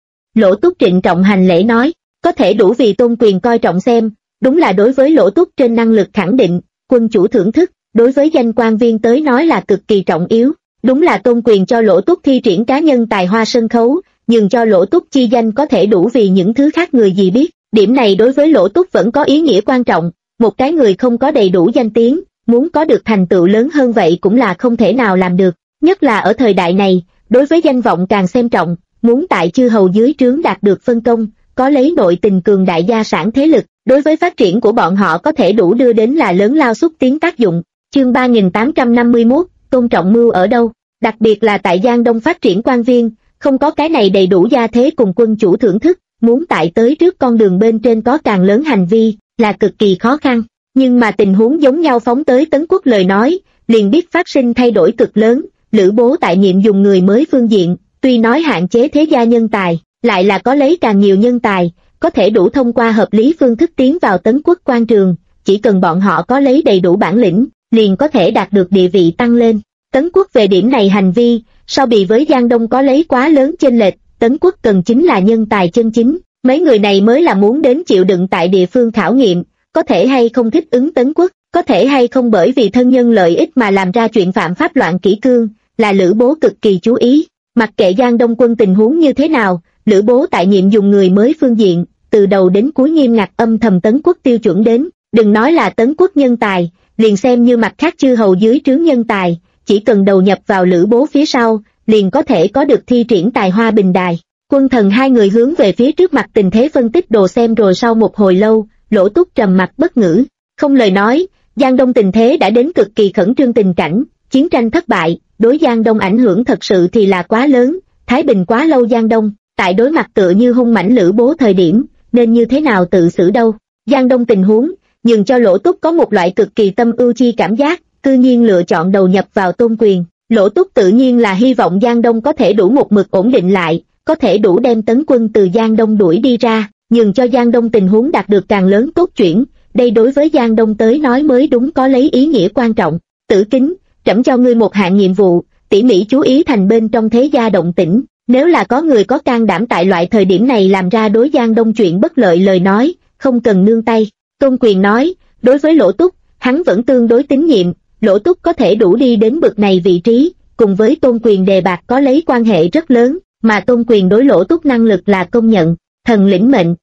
Lỗ Túc trịnh trọng hành lễ nói, có thể đủ vì Tôn Quyền coi trọng xem, đúng là đối với Lỗ Túc trên năng lực khẳng định, quân chủ thưởng thức, đối với danh quan viên tới nói là cực kỳ trọng yếu. Đúng là Tôn Quyền cho Lỗ Túc thi triển cá nhân tài hoa sân khấu, nhưng cho Lỗ Túc chi danh có thể đủ vì những thứ khác người gì biết. Điểm này đối với Lỗ Túc vẫn có ý nghĩa quan trọng, một cái người không có đầy đủ danh tiếng, muốn có được thành tựu lớn hơn vậy cũng là không thể nào làm được, nhất là ở thời đại này, đối với danh vọng càng xem trọng, muốn tại chư hầu dưới trướng đạt được phân công, có lấy nội tình cường đại gia sản thế lực, đối với phát triển của bọn họ có thể đủ đưa đến là lớn lao xúc tiến tác dụng. Chương 3851, tôn trọng mưu ở đâu? Đặc biệt là tại Giang Đông phát triển quan viên, không có cái này đầy đủ gia thế cùng quân chủ thưởng thức, muốn tại tới trước con đường bên trên có càng lớn hành vi, là cực kỳ khó khăn. Nhưng mà tình huống giống nhau phóng tới Tấn Quốc lời nói, liền biết phát sinh thay đổi cực lớn. Lữ Bố tại nhiệm dùng người mới phương diện, tuy nói hạn chế thế gia nhân tài, lại là có lấy càng nhiều nhân tài, có thể đủ thông qua hợp lý phương thức tiến vào Tấn Quốc quan trường, chỉ cần bọn họ có lấy đầy đủ bản lĩnh, liền có thể đạt được địa vị tăng lên. Tấn Quốc về điểm này hành vi, so bì với Giang Đông có lấy quá lớn chênh lệch, Tấn Quốc cần chính là nhân tài chân chính, mấy người này mới là muốn đến chịu đựng tại địa phương khảo nghiệm, có thể hay không thích ứng Tấn Quốc, có thể hay không bởi vì thân nhân lợi ích mà làm ra chuyện phạm pháp loạn kỷ cương, là Lữ Bố cực kỳ chú ý. Mặc kệ Giang Đông quân tình huống như thế nào, Lữ Bố tại nhiệm dùng người mới phương diện, từ đầu đến cuối nghiêm ngặt âm thầm Tấn Quốc tiêu chuẩn đến, đừng nói là Tấn Quốc nhân tài, liền xem như mặt khác chư hầu dưới trướng nhân tài, chỉ cần đầu nhập vào Lữ Bố phía sau, liền có thể có được thi triển tài hoa bình đài. Quân Thần hai người hướng về phía trước mặt tình thế phân tích đồ xem rồi sau một hồi lâu, Lỗ Túc trầm mặc bất ngữ, không lời nói. Giang Đông tình thế đã đến cực kỳ khẩn trương tình cảnh, chiến tranh thất bại, đối Giang Đông ảnh hưởng thật sự thì là quá lớn, thái bình quá lâu Giang Đông, tại đối mặt tựa như hung mãnh Lữ Bố thời điểm, nên như thế nào tự xử đâu. Giang Đông tình huống, nhưng cho Lỗ Túc có một loại cực kỳ tâm ưu chi cảm giác, cư nhiên lựa chọn đầu nhập vào Tôn Quyền. Lỗ Túc tự nhiên là hy vọng Giang Đông có thể đủ một mực ổn định lại, có thể đủ đem tấn quân từ Giang Đông đuổi đi ra, nhưng cho Giang Đông tình huống đạt được càng lớn tốt chuyển, đây đối với Giang Đông tới nói mới đúng có lấy ý nghĩa quan trọng. Tử Kính, trẫm cho ngươi một hạng nhiệm vụ, tỉ mỉ chú ý thành bên trong thế gia động tĩnh, nếu là có người có can đảm tại loại thời điểm này làm ra đối Giang Đông chuyện bất lợi lời nói, không cần nương tay. Tôn Quyền nói, đối với Lỗ Túc, hắn vẫn tương đối tín nhiệm, Lỗ Túc có thể đủ đi đến bậc này vị trí, cùng với Tôn Quyền đề bạt có lấy quan hệ rất lớn, mà Tôn Quyền đối Lỗ Túc năng lực là công nhận, thần lĩnh mệnh.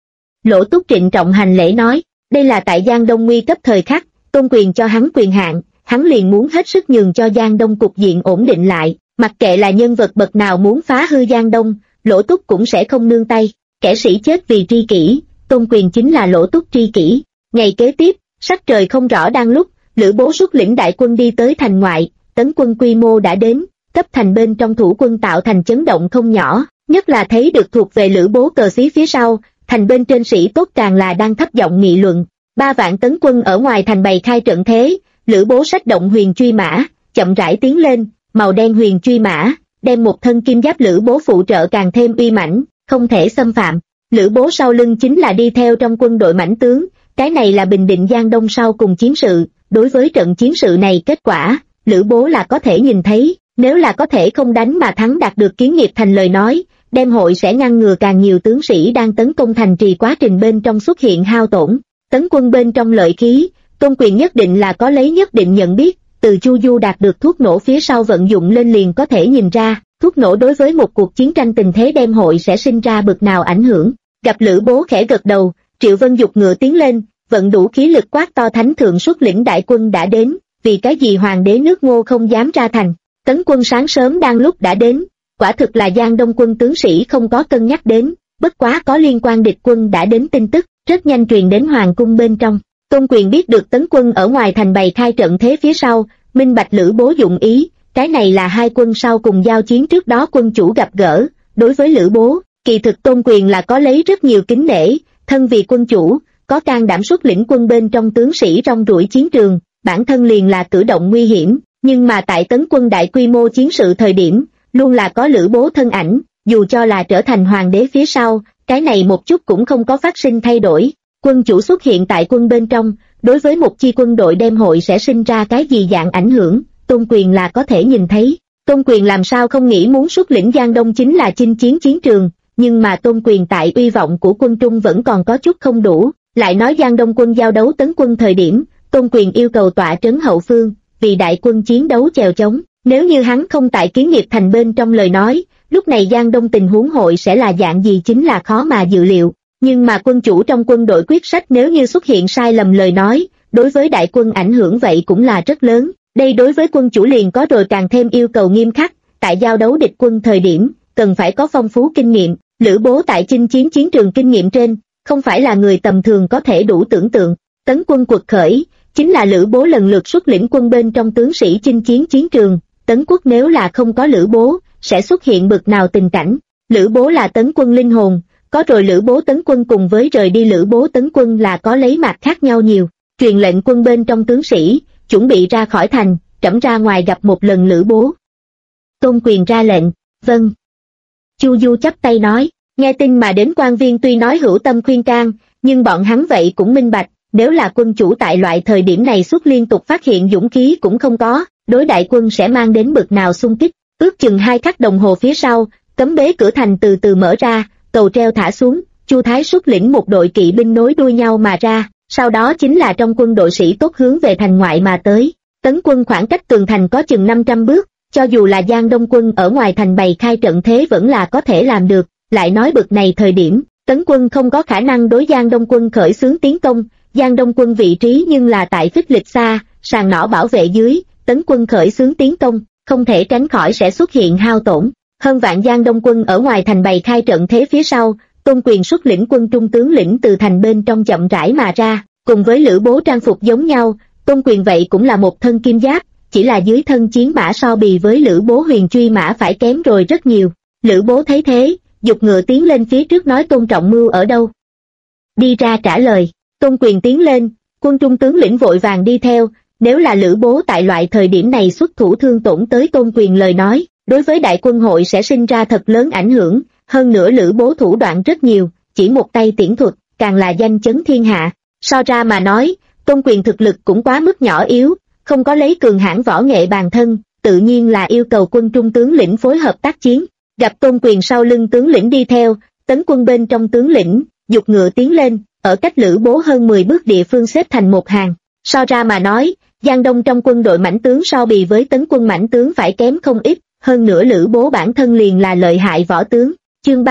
Lỗ Túc trịnh trọng hành lễ nói, đây là tại Giang Đông nguy cấp thời khắc, Tôn Quyền cho hắn quyền hạn, hắn liền muốn hết sức nhường cho Giang Đông cục diện ổn định lại, mặc kệ là nhân vật bậc nào muốn phá hư Giang Đông, Lỗ Túc cũng sẽ không nương tay, kẻ sĩ chết vì tri kỷ, Tôn Quyền chính là Lỗ Túc tri kỷ. Ngày kế tiếp, sắc trời không rõ đang lúc, Lữ Bố xuất lĩnh đại quân đi tới thành ngoại, tấn quân quy mô đã đến, cấp thành bên trong thủ quân tạo thành chấn động không nhỏ, nhất là thấy được thuộc về Lữ Bố cờ xí phía sau, thành bên trên sĩ tốt càng là đang thấp giọng nghị luận. 3 vạn tấn quân ở ngoài thành bày khai trận thế, Lữ Bố xách động huyền truy mã, chậm rãi tiến lên, màu đen huyền truy mã, đem một thân kim giáp Lữ Bố phụ trợ càng thêm uy mãnh, không thể xâm phạm. Lữ Bố sau lưng chính là đi theo trong quân đội mãnh tướng, cái này là bình định Giang Đông sau cùng chiến sự, đối với trận chiến sự này kết quả, Lữ Bố là có thể nhìn thấy, nếu là có thể không đánh mà thắng đạt được Kiến Nghiệp Thành lời nói, đem hội sẽ ngăn ngừa càng nhiều tướng sĩ đang tấn công thành trì quá trình bên trong xuất hiện hao tổn. Tấn quân bên trong lợi khí, Tôn Quyền nhất định là có lấy nhất định nhận biết, từ Chu Du đạt được thuốc nổ phía sau vận dụng lên liền có thể nhìn ra, thuốc nổ đối với một cuộc chiến tranh tình thế đem hội sẽ sinh ra bực nào ảnh hưởng. Gặp Lữ Bố khẽ gật đầu, Triệu Vân dục ngựa tiến lên, vận đủ khí lực quát to thánh thượng xuất lĩnh đại quân đã đến, vì cái gì hoàng đế nước Ngô không dám ra thành. Tấn quân sáng sớm đang lúc đã đến, quả thực là Giang Đông quân tướng sĩ không có cân nhắc đến, bất quá có liên quan địch quân đã đến tin tức, rất nhanh truyền đến hoàng cung bên trong. Tôn Quyền biết được tấn quân ở ngoài thành bày khai trận thế phía sau, minh bạch Lữ Bố dụng ý, cái này là hai quân sau cùng giao chiến trước đó quân chủ gặp gỡ. Đối với Lữ Bố, kỳ thực Tôn Quyền là có lấy rất nhiều kính nể, thân vì quân chủ, có can đảm xuất lĩnh quân bên trong tướng sĩ rong ruổi chiến trường, bản thân liền là cử động nguy hiểm, nhưng mà tại tấn quân đại quy mô chiến sự thời điểm, luôn là có Lữ Bố thân ảnh, dù cho là trở thành hoàng đế phía sau, cái này một chút cũng không có phát sinh thay đổi. Quân chủ xuất hiện tại quân bên trong, đối với một chi quân đội đem hội sẽ sinh ra cái gì dạng ảnh hưởng, Tôn Quyền là có thể nhìn thấy. Tôn Quyền làm sao không nghĩ muốn xuất lĩnh Giang Đông chính là chinh chiến chiến trường, nhưng mà Tôn Quyền tại uy vọng của quân Trung vẫn còn có chút không đủ, lại nói Giang Đông quân giao đấu tấn quân thời điểm, Tôn Quyền yêu cầu tọa trấn hậu phương, vì đại quân chiến đấu chèo chống, nếu như hắn không tại Kiến Nghiệp Thành bên trong lời nói, lúc này Giang Đông tình huống hội sẽ là dạng gì chính là khó mà dự liệu. Nhưng mà quân chủ trong quân đội quyết sách nếu như xuất hiện sai lầm lời nói, đối với đại quân ảnh hưởng vậy cũng là rất lớn. Đây đối với quân chủ liền có rồi càng thêm yêu cầu nghiêm khắc, tại giao đấu địch quân thời điểm, cần phải có phong phú kinh nghiệm. Lữ Bố tại chinh chiến chiến trường kinh nghiệm trên, không phải là người tầm thường có thể đủ tưởng tượng. Tấn quân quật khởi, chính là Lữ Bố lần lượt xuất lĩnh quân bên trong tướng sĩ chinh chiến chiến trường. Tấn quốc nếu là không có Lữ Bố, sẽ xuất hiện bực nào tình cảnh. Lữ Bố là tấn quân linh hồn, có rồi Lữ Bố tấn quân cùng với rời đi Lữ Bố tấn quân là có lấy mặt khác nhau nhiều. Truyền lệnh quân bên trong tướng sĩ, chuẩn bị ra khỏi thành, trẫm ra ngoài gặp một lần Lữ Bố. Tôn Quyền ra lệnh, vâng. Chu Du chắp tay nói, nghe tin mà đến quan viên tuy nói hữu tâm khuyên can, nhưng bọn hắn vậy cũng minh bạch, nếu là quân chủ tại loại thời điểm này suốt liên tục phát hiện dũng khí cũng không có, đối đại quân sẽ mang đến bực nào xung kích. Ước chừng 2 khắc đồng hồ phía sau, cấm bế cửa thành từ từ mở ra, cầu treo thả xuống, Chu Thái xuất lĩnh một đội kỵ binh nối đuôi nhau mà ra, sau đó chính là trong quân đội sĩ tốt hướng về thành ngoại mà tới. Tấn quân khoảng cách tường thành có chừng 500 bước, cho dù là Giang Đông quân ở ngoài thành bày khai trận thế vẫn là có thể làm được, lại nói bực này thời điểm, tấn quân không có khả năng đối Giang Đông quân khởi xướng tiến công, Giang Đông quân vị trí nhưng là tại phích lịch xa, sàn nỏ bảo vệ dưới, tấn quân khởi xướng tiến công, không thể tránh khỏi sẽ xuất hiện hao tổn. Hơn vạn Giang Đông quân ở ngoài thành bày khai trận thế phía sau, Tôn Quyền xuất lĩnh quân trung tướng lĩnh từ thành bên trong chậm rãi mà ra, cùng với Lữ Bố trang phục giống nhau, Tôn Quyền vậy cũng là một thân kim giáp, chỉ là dưới thân chiến mã so bì với Lữ Bố huyền truy mã phải kém rồi rất nhiều. Lữ Bố thấy thế, giục ngựa tiến lên phía trước nói Tôn Trọng Mưu ở đâu. Đi ra trả lời, Tôn Quyền tiến lên, quân trung tướng lĩnh vội vàng đi theo, nếu là Lữ Bố tại loại thời điểm này xuất thủ thương tổn tới Tôn Quyền lời nói, đối với đại quân hội sẽ sinh ra thật lớn ảnh hưởng, hơn nữa Lữ Bố thủ đoạn rất nhiều, chỉ một tay tiễn thuật, càng là danh chấn thiên hạ. So ra mà nói, Tôn Quyền thực lực cũng quá mức nhỏ yếu, không có lấy cường hãn võ nghệ bàn thân, tự nhiên là yêu cầu quân trung tướng lĩnh phối hợp tác chiến. Gặp Tôn Quyền sau lưng tướng lĩnh đi theo, tấn quân bên trong tướng lĩnh, giục ngựa tiến lên, ở cách Lữ Bố hơn 10 bước địa phương xếp thành một hàng. So ra mà nói, Giang Đông trong quân đội mãnh tướng so bì với tấn quân mãnh tướng phải kém không ít, hơn nữa Lữ Bố bản thân liền là lợi hại võ tướng. Chương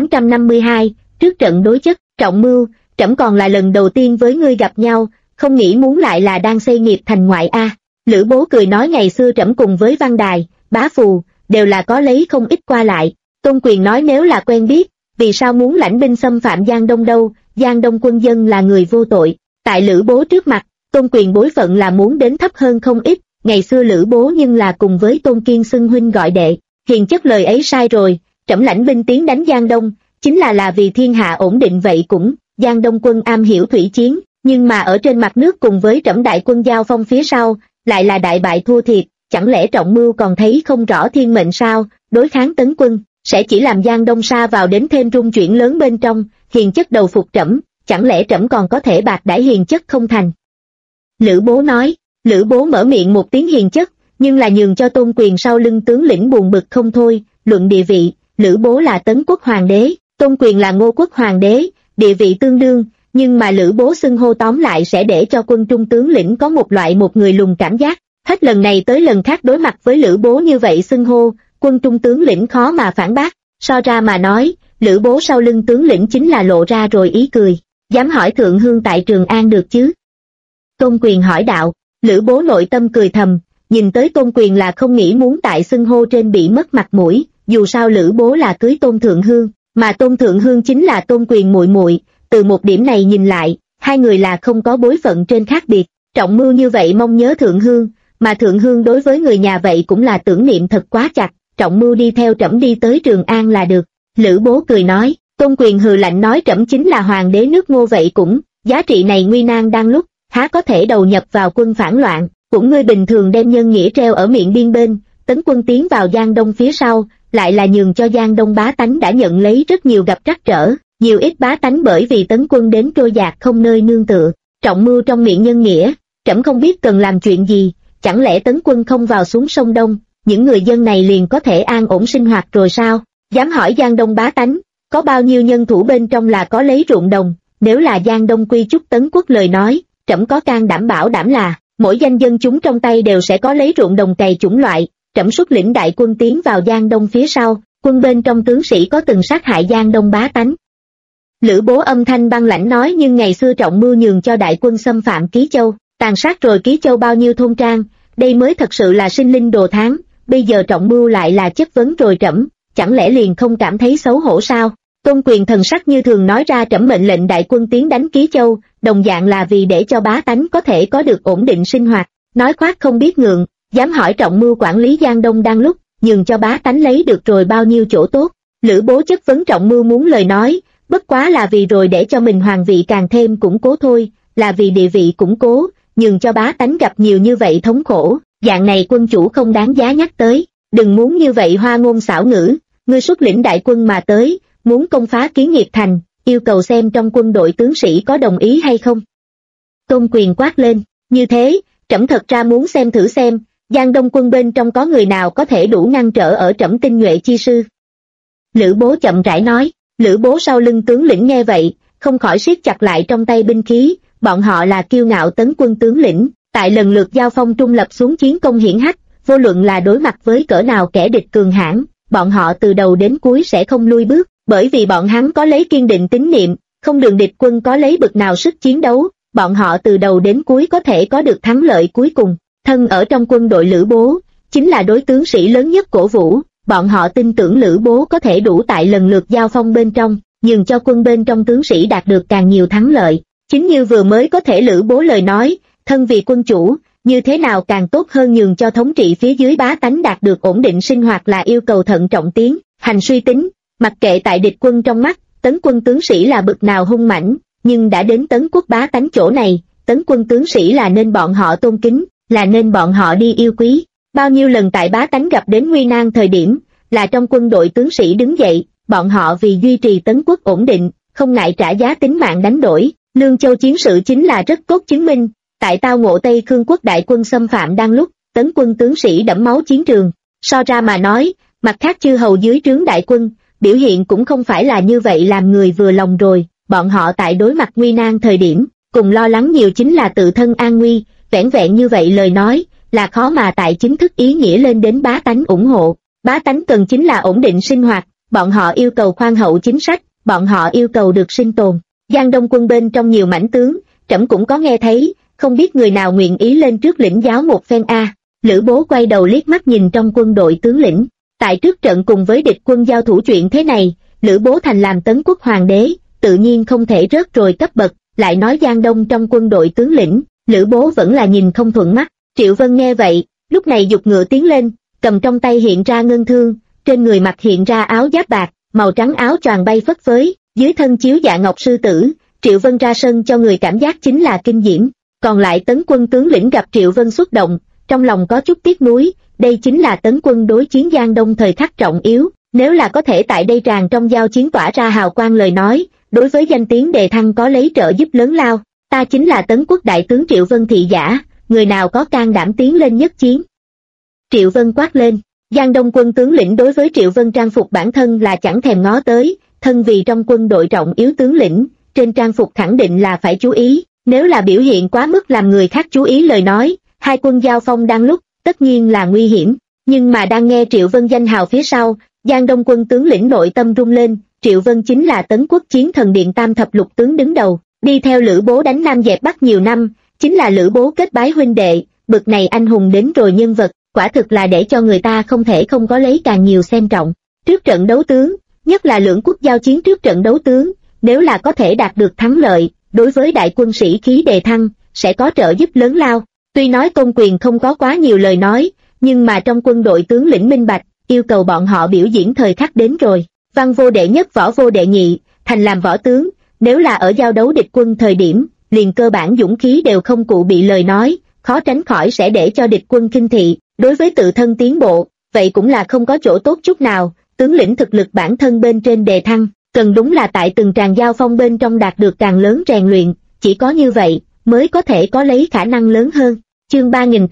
3852, trước trận đối chất, Trọng Mưu, trẫm còn là lần đầu tiên với ngươi gặp nhau, không nghĩ muốn lại là đang xây nghiệp thành ngoại a. Lữ Bố cười nói ngày xưa trẫm cùng với Văn Đài, Bá Phù, đều là có lấy không ít qua lại. Tôn Quyền nói nếu là quen biết, vì sao muốn lãnh binh xâm phạm Giang Đông đâu, Giang Đông quân dân là người vô tội. Tại Lữ Bố trước mặt, Tôn Quyền bối phận là muốn đến thấp hơn không ít, ngày xưa Lữ Bố nhưng là cùng với Tôn Kiên xưng huynh gọi đệ, hiền chất lời ấy sai rồi, trẫm lãnh binh tiến đánh Giang Đông, chính là vì thiên hạ ổn định vậy cũng, Giang Đông quân am hiểu thủy chiến, nhưng mà ở trên mặt nước cùng với trẫm đại quân giao phong phía sau, lại là đại bại thua thiệt, chẳng lẽ Trọng Mưu còn thấy không rõ thiên mệnh sao, đối kháng tấn quân, sẽ chỉ làm Giang Đông sa vào đến thêm rung chuyển lớn bên trong, hiền chất đầu phục trẫm, chẳng lẽ trẫm còn có thể bạc đãi hiền chất không thành. Lữ Bố nói, Lữ Bố mở miệng một tiếng hiền chất, nhưng là nhường cho Tôn Quyền sau lưng tướng lĩnh buồn bực không thôi, luận địa vị, Lữ Bố là Tấn Quốc Hoàng đế, Tôn Quyền là Ngô Quốc Hoàng đế, địa vị tương đương, nhưng mà Lữ Bố xưng hô tóm lại sẽ để cho quân trung tướng lĩnh có một loại một người lùn cảm giác, hết lần này tới lần khác đối mặt với Lữ Bố như vậy xưng hô, quân trung tướng lĩnh khó mà phản bác, so ra mà nói, Lữ Bố sau lưng tướng lĩnh chính là lộ ra rồi ý cười, dám hỏi thượng hương tại Trường An được chứ? Tôn Quyền hỏi đạo, Lữ Bố nội tâm cười thầm, nhìn tới Tôn Quyền là không nghĩ muốn tại xưng hô trên bị mất mặt mũi, dù sao Lữ Bố là cưới Tôn Thượng Hương, mà Tôn Thượng Hương chính là Tôn Quyền muội muội, từ một điểm này nhìn lại, hai người là không có bối phận trên khác biệt, Trọng Mưu như vậy mong nhớ Thượng Hương, mà Thượng Hương đối với người nhà vậy cũng là tưởng niệm thật quá chặt, Trọng Mưu đi theo trẫm đi tới Trường An là được. Lữ Bố cười nói, Tôn Quyền hừ lạnh nói trẫm chính là hoàng đế nước Ngô vậy cũng, giá trị này nguy nan đang lúc, há có thể đầu nhập vào quân phản loạn, cũng ngươi bình thường đem nhân nghĩa treo ở miệng biên bên, tấn quân tiến vào Giang Đông phía sau, lại là nhường cho Giang Đông bá tánh đã nhận lấy rất nhiều gặp trắc trở, nhiều ít bá tánh bởi vì tấn quân đến trôi dạt không nơi nương tựa. Trọng Mưu trong miệng nhân nghĩa, trẫm không biết cần làm chuyện gì, chẳng lẽ tấn quân không vào xuống sông Đông, những người dân này liền có thể an ổn sinh hoạt rồi sao? Dám hỏi Giang Đông bá tánh, có bao nhiêu nhân thủ bên trong là có lấy ruộng đồng, nếu là Giang Đông quy chúc tấn quốc lời nói, trẫm có can đảm bảo đảm là, mỗi danh dân chúng trong tay đều sẽ có lấy ruộng đồng cày chủng loại, trẫm xuất lĩnh đại quân tiến vào Giang Đông phía sau, quân bên trong tướng sĩ có từng sát hại Giang Đông bá tánh. Lữ Bố âm thanh băng lãnh nói nhưng ngày xưa Trọng Mưu nhường cho đại quân xâm phạm Ký Châu, tàn sát rồi Ký Châu bao nhiêu thôn trang, đây mới thật sự là sinh linh đồ tháng, bây giờ Trọng Mưu lại là chất vấn rồi trẫm, chẳng lẽ liền không cảm thấy xấu hổ sao? Tôn Quyền thần sắc như thường nói ra trẫm mệnh lệnh đại quân tiến đánh Ký Châu, đồng dạng là vì để cho bá tánh có thể có được ổn định sinh hoạt, nói khoác không biết ngượng, dám hỏi Trọng Mưu quản lý Giang Đông đang lúc, nhường cho bá tánh lấy được rồi bao nhiêu chỗ tốt. Lữ Bố chất vấn Trọng Mưu muốn lời nói, bất quá là vì rồi để cho mình hoàng vị càng thêm củng cố thôi, là vì địa vị củng cố, nhường cho bá tánh gặp nhiều như vậy thống khổ, dạng này quân chủ không đáng giá nhắc tới, đừng muốn như vậy hoa ngôn xảo ngữ, ngươi xuất lĩnh đại quân mà tới, muốn công phá Kiến Nghiệp Thành, yêu cầu xem trong quân đội tướng sĩ có đồng ý hay không. Tôn Quyền quát lên, như thế, trẫm thật ra muốn xem thử xem, Giang Đông quân bên trong có người nào có thể đủ ngăn trở ở trẫm tinh nhuệ chi sư. Lữ Bố chậm rãi nói, Lữ Bố sau lưng tướng lĩnh nghe vậy, không khỏi siết chặt lại trong tay binh khí, bọn họ là kiêu ngạo tấn quân tướng lĩnh, tại lần lượt giao phong trung lập xuống chiến công hiển hách, vô luận là đối mặt với cỡ nào kẻ địch cường hãn, bọn họ từ đầu đến cuối sẽ không lui bước, bởi vì bọn hắn có lấy kiên định tín niệm, không đường địch quân có lấy bực nào sức chiến đấu, bọn họ từ đầu đến cuối có thể có được thắng lợi cuối cùng. Thân ở trong quân đội Lữ Bố, chính là đối tướng sĩ lớn nhất cổ vũ, bọn họ tin tưởng Lữ Bố có thể đủ tại lần lượt giao phong bên trong, nhường cho quân bên trong tướng sĩ đạt được càng nhiều thắng lợi. Chính như vừa mới có thể Lữ Bố lời nói, thân vì quân chủ, như thế nào càng tốt hơn nhường cho thống trị phía dưới bá tánh đạt được ổn định sinh hoạt là yêu cầu thận trọng tiến, hành suy tính, mặc kệ tại địch quân trong mắt, tấn quân tướng sĩ là bực nào hung mãnh, nhưng đã đến tấn quốc bá tánh chỗ này, tấn quân tướng sĩ là nên bọn họ tôn kính, là nên bọn họ đi yêu quý. Bao nhiêu lần tại bá tánh gặp đến nguy nan thời điểm, là trong quân đội tướng sĩ đứng dậy, bọn họ vì duy trì tấn quốc ổn định, không ngại trả giá tính mạng đánh đổi. Lương Châu chiến sự chính là rất tốt chứng minh, tại tao ngộ Tây Khương quốc đại quân xâm phạm đang lúc, tấn quân tướng sĩ đẫm máu chiến trường. So ra mà nói, mặt khác chư hầu dưới trướng đại quân, biểu hiện cũng không phải là như vậy làm người vừa lòng rồi, bọn họ tại đối mặt nguy nan thời điểm, cùng lo lắng nhiều chính là tự thân an nguy, vẻn vẹn như vậy lời nói, là khó mà tại chính thức ý nghĩa lên đến bá tánh ủng hộ. Bá tánh cần chính là ổn định sinh hoạt, bọn họ yêu cầu khoan hậu chính sách, bọn họ yêu cầu được sinh tồn. Giang Đông quân bên trong nhiều mãnh tướng, trẫm cũng có nghe thấy, không biết người nào nguyện ý lên trước lĩnh giáo một phen a. Lữ Bố quay đầu liếc mắt nhìn trong quân đội tướng lĩnh, tại trước trận cùng với địch quân giao thủ chuyện thế này, Lữ Bố thành làm Tấn quốc hoàng đế, tự nhiên không thể rớt rồi cấp bậc, lại nói Giang Đông trong quân đội tướng lĩnh, Lữ Bố vẫn là nhìn không thuận mắt. Triệu Vân nghe vậy, lúc này giục ngựa tiến lên, cầm trong tay hiện ra ngân thương, trên người mặc hiện ra áo giáp bạc, màu trắng áo choàng bay phất phới, dưới thân chiếu dạ ngọc sư tử. Triệu Vân ra sân cho người cảm giác chính là kinh diễm. Còn lại Tấn quân tướng lĩnh gặp Triệu Vân xuất động, trong lòng có chút tiếc nuối, đây chính là Tấn quân đối chiến Giang Đông thời khắc trọng yếu, nếu là có thể tại đây tràn trong giao chiến tỏa ra hào quang lời nói, đối với danh tiếng đề thăng có lấy trợ giúp lớn lao. Ta chính là Tấn quốc đại tướng Triệu Vân thị giả, người nào có can đảm tiến lên nhất chiến. Triệu Vân quát lên. Giang Đông quân tướng lĩnh đối với Triệu Vân trang phục bản thân là chẳng thèm ngó tới, thân vì trong quân đội trọng yếu tướng lĩnh, trên trang phục khẳng định là phải chú ý, nếu là biểu hiện quá mức làm người khác chú ý lời nói, hai quân giao phong đang lúc, tất nhiên là nguy hiểm. Nhưng mà đang nghe Triệu Vân danh hào phía sau, Giang Đông quân tướng lĩnh nội tâm rung lên, Triệu Vân chính là Tấn quốc chiến thần điện tam thập lục tướng đứng đầu, đi theo Lữ Bố đánh Nam dẹp Bắc nhiều năm, chính là Lữ Bố kết bái huynh đệ, bực này anh hùng đến rồi nhân vật, quả thực là để cho người ta không thể không có lấy càng nhiều xem trọng. Trước trận đấu tướng, nhất là lưỡng quốc giao chiến trước trận đấu tướng, nếu là có thể đạt được thắng lợi, đối với đại quân sĩ khí đề thăng, sẽ có trợ giúp lớn lao. Tuy nói công quyền không có quá nhiều lời nói, nhưng mà trong quân đội tướng lĩnh minh bạch, yêu cầu bọn họ biểu diễn thời khắc đến rồi. Văn vô đệ nhất võ vô đệ nhị, thành làm võ tướng, nếu là ở giao đấu địch quân thời điểm, liền cơ bản dũng khí đều không cụ bị lời nói, khó tránh khỏi sẽ để cho địch quân kinh thị, đối với tự thân tiến bộ, vậy cũng là không có chỗ tốt chút nào. Tướng lĩnh thực lực bản thân bên trên đề thăng, cần đúng là tại từng tràng giao phong bên trong đạt được càng lớn rèn luyện, chỉ có như vậy, mới có thể có lấy khả năng lớn hơn. Chương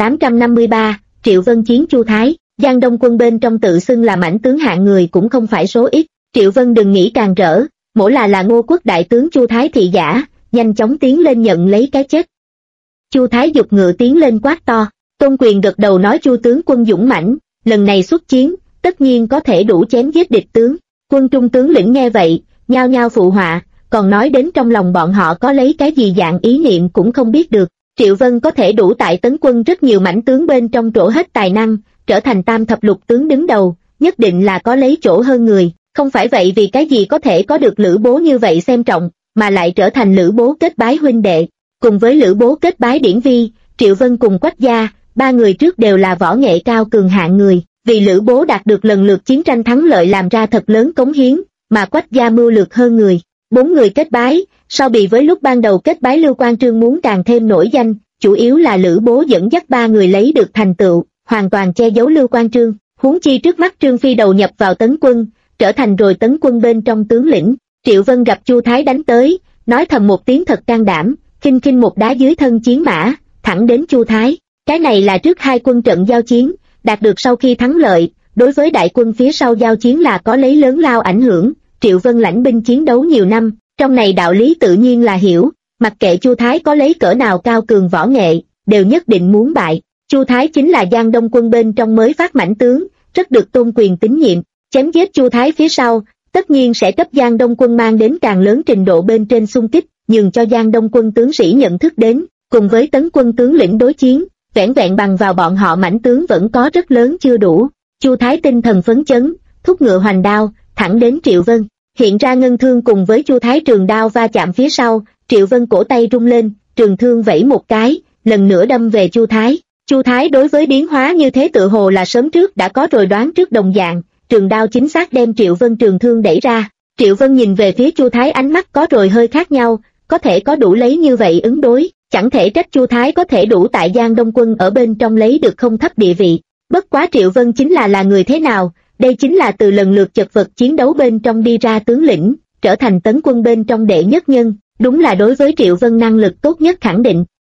3853, Triệu Vân chiến Chu Thái. Giang Đông quân bên trong tự xưng là mãnh tướng hạng người cũng không phải số ít, Triệu Vân đừng nghĩ càng rỡ, mỗi là Ngô quốc đại tướng Chu Thái thị giả, nhanh chóng tiến lên nhận lấy cái chết. Chu Thái giục ngựa tiến lên quát to, Tôn Quyền gật đầu nói Chu tướng quân dũng mãnh, lần này xuất chiến, tất nhiên có thể đủ chém giết địch tướng. Quân trung tướng lĩnh nghe vậy, nhao nhao phụ họa, còn nói đến trong lòng bọn họ có lấy cái gì dạng ý niệm cũng không biết được. Triệu Vân có thể đủ tại Tấn quân rất nhiều mãnh tướng bên trong trổ hết tài năng, trở thành tam thập lục tướng đứng đầu, nhất định là có lấy chỗ hơn người, không phải vậy vì cái gì có thể có được Lữ Bố như vậy xem trọng, mà lại trở thành Lữ Bố kết bái huynh đệ. Cùng với Lữ Bố kết bái Điển Vi, Triệu Vân cùng Quách Gia, ba người trước đều là võ nghệ cao cường hạng người, vì Lữ Bố đạt được lần lượt chiến tranh thắng lợi làm ra thật lớn cống hiến, mà Quách Gia mưu lược hơn người. Bốn người kết bái, so bì với lúc ban đầu kết bái Lưu Quan Trương muốn càng thêm nổi danh, chủ yếu là Lữ Bố dẫn dắt ba người lấy được thành tựu, hoàn toàn che giấu Lưu Quan Trương, huống chi trước mắt Trương Phi đầu nhập vào Tấn quân, trở thành rồi Tấn quân bên trong tướng lĩnh. Triệu Vân gặp Chu Thái đánh tới, nói thầm một tiếng thật can đảm, khinh khinh một đá dưới thân chiến mã, thẳng đến Chu Thái. Cái này là trước hai quân trận giao chiến, đạt được sau khi thắng lợi, đối với đại quân phía sau giao chiến là có lấy lớn lao ảnh hưởng. Triệu Vân lãnh binh chiến đấu nhiều năm, trong này đạo lý tự nhiên là hiểu, mặc kệ Chu Thái có lấy cỡ nào cao cường võ nghệ, đều nhất định muốn bại. Chu Thái chính là Giang Đông quân bên trong mới phát mãnh tướng, rất được Tôn Quyền tín nhiệm, chém giết Chu Thái phía sau, tất nhiên sẽ cấp Giang Đông quân mang đến càng lớn trình độ bên trên xung kích, nhường cho Giang Đông quân tướng sĩ nhận thức đến, cùng với Tấn quân tướng lĩnh đối chiến, vẻn vẹn bằng vào bọn họ mãnh tướng vẫn có rất lớn chưa đủ. Chu Thái tinh thần phấn chấn, thúc ngựa hoành đao, thẳng đến Triệu Vân. Hiện ra ngân thương cùng với Chu Thái trường đao va chạm phía sau, Triệu Vân cổ tay rung lên, trường thương vẫy một cái, lần nữa đâm về Chu Thái. Chu Thái đối với biến hóa như thế tự hồ là sớm trước đã có rồi đoán trước đồng dạng, trường đao chính xác đem Triệu Vân trường thương đẩy ra. Triệu Vân nhìn về phía Chu Thái ánh mắt có rồi hơi khác nhau, có thể có đủ lấy như vậy ứng đối, chẳng thể trách Chu Thái có thể đủ tại Giang Đông quân ở bên trong lấy được không thấp địa vị. Bất quá Triệu Vân chính là người thế nào, đây chính là từ lần lượt chật vật chiến đấu bên trong đi ra tướng lĩnh, trở thành Tấn quân bên trong đệ nhất nhân, đúng là đối với Triệu Vân năng lực tốt nhất khẳng định.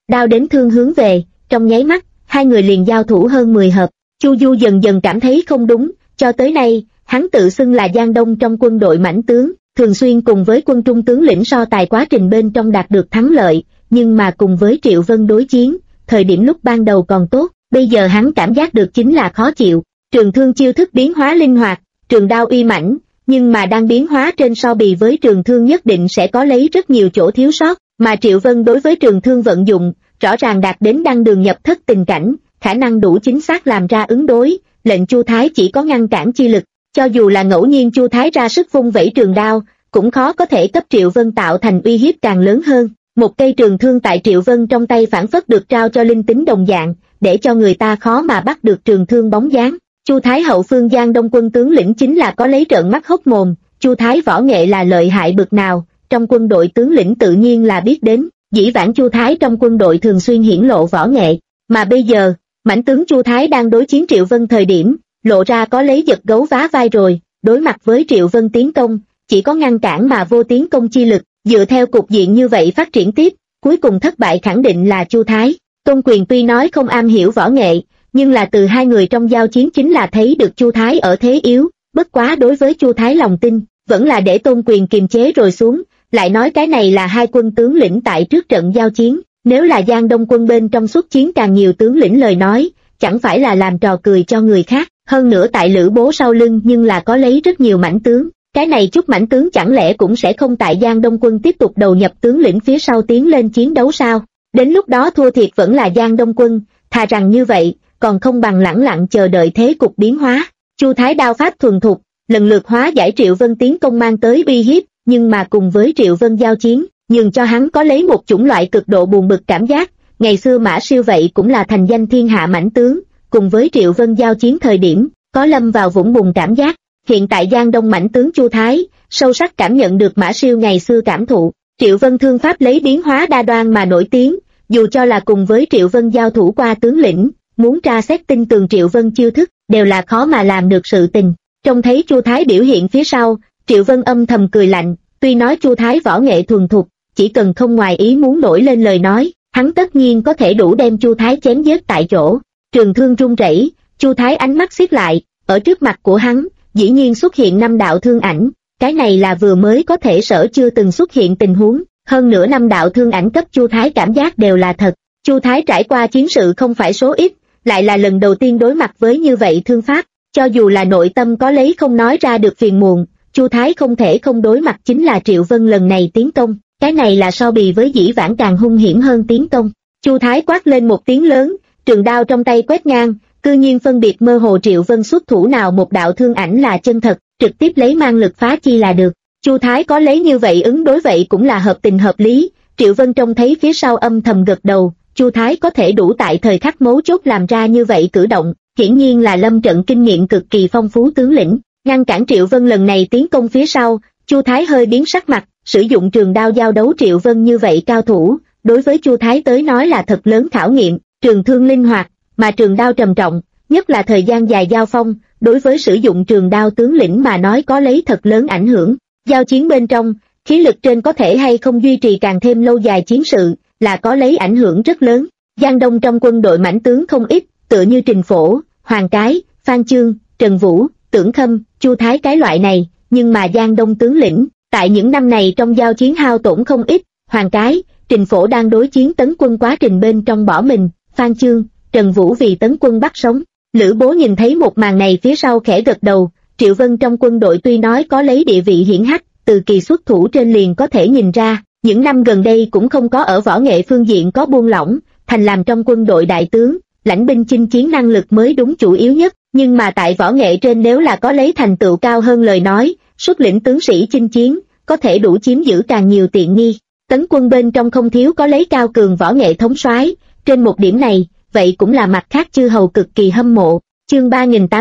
đao đến thương hướng về, trong nháy mắt, hai người liền giao thủ hơn 10 hợp. Chu Du dần dần cảm thấy không đúng, cho tới nay, hắn tự xưng là Giang Đông trong quân đội mãnh tướng, thường xuyên cùng với quân trung tướng lĩnh so tài quá trình bên trong đạt được thắng lợi, nhưng mà cùng với Triệu Vân đối chiến, thời điểm lúc ban đầu còn tốt, bây giờ hắn cảm giác được chính là khó chịu. Trường thương chiêu thức biến hóa linh hoạt, trường đao uy mãnh, nhưng mà đang biến hóa trên so bì với trường thương nhất định sẽ có lấy rất nhiều chỗ thiếu sót, mà Triệu Vân đối với trường thương vận dụng, rõ ràng đạt đến đăng đường nhập thất tình cảnh, khả năng đủ chính xác làm ra ứng đối, lệnh Chu Thái chỉ có ngăn cản chi lực, cho dù là ngẫu nhiên Chu Thái ra sức vung vẩy trường đao, cũng khó có thể cấp Triệu Vân tạo thành uy hiếp càng lớn hơn. Một cây trường thương tại Triệu Vân trong tay phản phất được trao cho linh tính đồng dạng, để cho người ta khó mà bắt được trường thương bóng dáng. Chu Thái hậu phương Giang Đông quân tướng lĩnh chính là có lấy trợn mắt hốc mồm, Chu Thái võ nghệ là lợi hại bực nào, trong quân đội tướng lĩnh tự nhiên là biết đến, dĩ vãng Chu Thái trong quân đội thường xuyên hiển lộ võ nghệ, mà bây giờ, mãnh tướng Chu Thái đang đối chiến Triệu Vân thời điểm, lộ ra có lấy giật gấu vá vai rồi, đối mặt với Triệu Vân tiến công, chỉ có ngăn cản mà vô tiến công chi lực, dựa theo cục diện như vậy phát triển tiếp, cuối cùng thất bại khẳng định là Chu Thái. Tôn Quyền tuy nói không am hiểu võ nghệ, nhưng là từ hai người trong giao chiến chính là thấy được Chu Thái ở thế yếu, bất quá đối với Chu Thái lòng tin, vẫn là để Tôn Quyền kiềm chế rồi xuống, lại nói cái này là hai quân tướng lĩnh tại trước trận giao chiến, nếu là Giang Đông quân bên trong xuất chiến càng nhiều tướng lĩnh lời nói, chẳng phải là làm trò cười cho người khác, hơn nữa tại Lữ Bố sau lưng nhưng là có lấy rất nhiều mãnh tướng, cái này chút mãnh tướng chẳng lẽ cũng sẽ không tại Giang Đông quân tiếp tục đầu nhập tướng lĩnh phía sau tiến lên chiến đấu sao? Đến lúc đó thua thiệt vẫn là Giang Đông quân, thà rằng như vậy, còn không bằng lẳng lặng chờ đợi thế cục biến hóa. Chu Thái đao pháp thuần thục, lần lượt hóa giải Triệu Vân tiến công mang tới uy hiếp, nhưng mà cùng với Triệu Vân giao chiến, nhường cho hắn có lấy một chủng loại cực độ buồn bực cảm giác, ngày xưa Mã Siêu vậy cũng là thành danh thiên hạ mãnh tướng, cùng với Triệu Vân giao chiến thời điểm, có lâm vào vũng bùn cảm giác, hiện tại Giang Đông mãnh tướng Chu Thái, sâu sắc cảm nhận được Mã Siêu ngày xưa cảm thụ, Triệu Vân thương pháp lấy biến hóa đa đoan mà nổi tiếng, dù cho là cùng với Triệu Vân giao thủ qua tướng lĩnh, muốn tra xét tinh tường Triệu Vân chiêu thức, đều là khó mà làm được sự tình. Trông thấy Chu Thái biểu hiện phía sau, Triệu Vân âm thầm cười lạnh, tuy nói Chu Thái võ nghệ thuần thục, chỉ cần không ngoài ý muốn nổi lên lời nói, hắn tất nhiên có thể đủ đem Chu Thái chém giết tại chỗ. Trường thương rung rẩy, Chu Thái ánh mắt xiết lại, ở trước mặt của hắn, dĩ nhiên xuất hiện 5 đạo thương ảnh, cái này là vừa mới có thể sở chưa từng xuất hiện tình huống, hơn nữa 5 đạo thương ảnh cấp Chu Thái cảm giác đều là thật. Chu Thái trải qua chiến sự không phải số ít, lại là lần đầu tiên đối mặt với như vậy thương pháp, cho dù là nội tâm có lấy không nói ra được phiền muộn, Chu Thái không thể không đối mặt chính là Triệu Vân lần này tiến công, cái này là so bì với dĩ vãng càng hung hiểm hơn tiến công. Chu Thái quát lên một tiếng lớn, trường đao trong tay quét ngang, cư nhiên phân biệt mơ hồ Triệu Vân xuất thủ nào một đạo thương ảnh là chân thật, trực tiếp lấy mang lực phá chi là được. Chu Thái có lấy như vậy ứng đối vậy cũng là hợp tình hợp lý, Triệu Vân trông thấy phía sau âm thầm gật đầu, Chu Thái có thể đủ tại thời khắc mấu chốt làm ra như vậy cử động, hiển nhiên là lâm trận kinh nghiệm cực kỳ phong phú tướng lĩnh, ngăn cản Triệu Vân lần này tiến công phía sau, Chu Thái hơi biến sắc mặt, sử dụng trường đao giao đấu Triệu Vân như vậy cao thủ, đối với Chu Thái tới nói là thật lớn khảo nghiệm, trường thương linh hoạt, mà trường đao trầm trọng, nhất là thời gian dài giao phong, đối với sử dụng trường đao tướng lĩnh mà nói có lấy thật lớn ảnh hưởng. Giao chiến bên trong, khí lực trên có thể hay không duy trì càng thêm lâu dài chiến sự, là có lấy ảnh hưởng rất lớn. Giang Đông trong quân đội mãnh tướng không ít, tựa như Trình Phổ, Hoàng Cái, Phan Chương, Trần Vũ, Tưởng Khâm, Chu Thái cái loại này, nhưng mà Giang Đông tướng lĩnh, tại những năm này trong giao chiến hao tổn không ít, Hoàng Cái, Trình Phổ đang đối chiến tấn quân quá trình bên trong bỏ mình, Phan Chương, Trần Vũ vì tấn quân bắt sống. Lữ Bố nhìn thấy một màn này phía sau khẽ gật đầu, Triệu Vân trong quân đội tuy nói có lấy địa vị hiển hách, từ kỳ xuất thủ trên liền có thể nhìn ra, những năm gần đây cũng không có ở võ nghệ phương diện có buông lỏng, thành làm trong quân đội đại tướng, lãnh binh chinh chiến năng lực mới đúng chủ yếu nhất, nhưng mà tại võ nghệ trên nếu là có lấy thành tựu cao hơn lời nói, xuất lĩnh tướng sĩ chinh chiến, có thể đủ chiếm giữ càng nhiều tiện nghi. Tấn quân bên trong không thiếu có lấy cao cường võ nghệ thống soái, trên một điểm này, vậy cũng là mặt khác chư hầu cực kỳ hâm mộ. Chương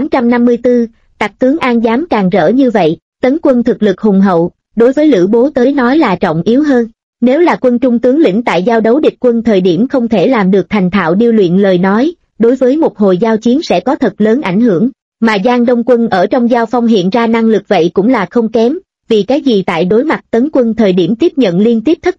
3854, tặc tướng An dám càng rỡ như vậy, tấn quân thực lực hùng hậu, đối với Lữ Bố tới nói là trọng yếu hơn. Nếu là quân trung tướng lĩnh tại giao đấu địch quân thời điểm không thể làm được thành thạo điêu luyện lời nói, đối với một hồi giao chiến sẽ có thật lớn ảnh hưởng. Mà Giang Đông quân ở trong giao phong hiện ra năng lực vậy cũng là không kém, vì cái gì tại đối mặt tấn quân thời điểm tiếp nhận liên tiếp thất bại,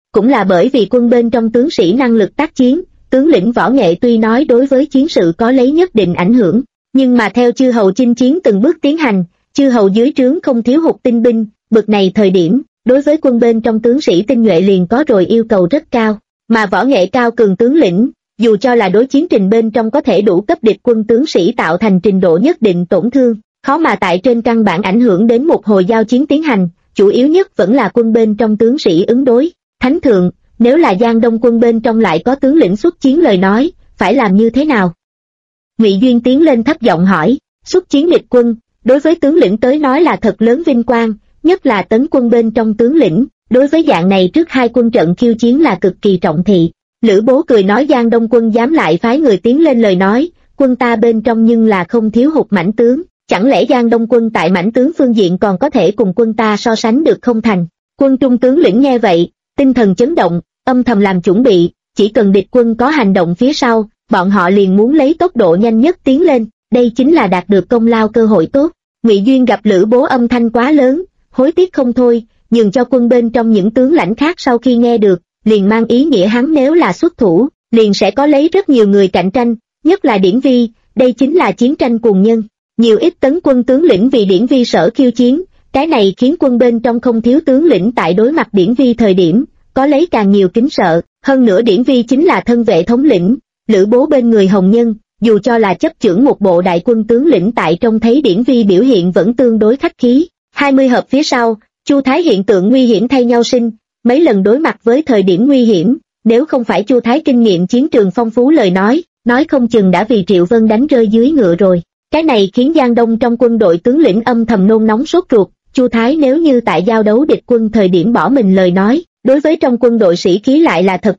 Cũng là bởi vì quân bên trong tướng sĩ năng lực tác chiến, tướng lĩnh võ nghệ tuy nói đối với chiến sự có lấy nhất định ảnh hưởng, nhưng mà theo chư hầu chinh chiến từng bước tiến hành, chư hầu dưới trướng không thiếu hụt tinh binh, bực này thời điểm, đối với quân bên trong tướng sĩ tinh nhuệ liền có rồi yêu cầu rất cao, mà võ nghệ cao cường tướng lĩnh, dù cho là đối chiến trình bên trong có thể đủ cấp địch quân tướng sĩ tạo thành trình độ nhất định tổn thương, khó mà tại trên căn bản ảnh hưởng đến một hồi giao chiến tiến hành, chủ yếu nhất vẫn là quân bên trong tướng sĩ ứng đối. Thánh thượng, nếu là Giang Đông quân bên trong lại có tướng lĩnh xuất chiến lời nói, phải làm như thế nào? Ngụy Duyên tiến lên thấp giọng hỏi. Xuất chiến địch quân, đối với tướng lĩnh tới nói là thật lớn vinh quang, nhất là tấn quân bên trong tướng lĩnh, đối với dạng này trước hai quân trận khiêu chiến là cực kỳ trọng thị. Lữ Bố cười nói Giang Đông quân dám lại phái người tiến lên lời nói, quân ta bên trong nhưng là không thiếu hụt mãnh tướng, chẳng lẽ Giang Đông quân tại mãnh tướng phương diện còn có thể cùng quân ta so sánh được không thành? Quân trung tướng lĩnh nghe vậy, tinh thần chấn động, âm thầm làm chuẩn bị, chỉ cần địch quân có hành động phía sau, bọn họ liền muốn lấy tốc độ nhanh nhất tiến lên, đây chính là đạt được công lao cơ hội tốt. Ngụy Duyên gặp Lữ Bố âm thanh quá lớn, hối tiếc không thôi, nhường cho quân bên trong những tướng lãnh khác sau khi nghe được, liền mang ý nghĩa hắn nếu là xuất thủ, liền sẽ có lấy rất nhiều người cạnh tranh, nhất là Điển Vi, đây chính là chiến tranh cuồng nhân. Nhiều ít tấn quân tướng lĩnh vì Điển Vi sở khiêu chiến, cái này khiến quân bên trong không thiếu tướng lĩnh tại đối mặt Điển Vi thời điểm, có lấy càng nhiều kính sợ, hơn nữa Điển Vi chính là thân vệ thống lĩnh, Lữ Bố bên người hồng nhân, dù cho là chấp chưởng một bộ đại quân tướng lĩnh tại trông thấy Điển Vi biểu hiện vẫn tương đối khách khí. 20 hợp phía sau, Chu Thái hiện tượng nguy hiểm thay nhau sinh, mấy lần đối mặt với thời điểm nguy hiểm, nếu không phải Chu Thái kinh nghiệm chiến trường phong phú lời nói không chừng đã vì Triệu Vân đánh rơi dưới ngựa rồi. Cái này khiến Giang Đông trong quân đội tướng lĩnh âm thầm nôn nóng sốt ruột, Chu Thái nếu như tại giao đấu địch quân thời điểm bỏ mình lời nói, đối với trong quân đội sĩ khí lại là thật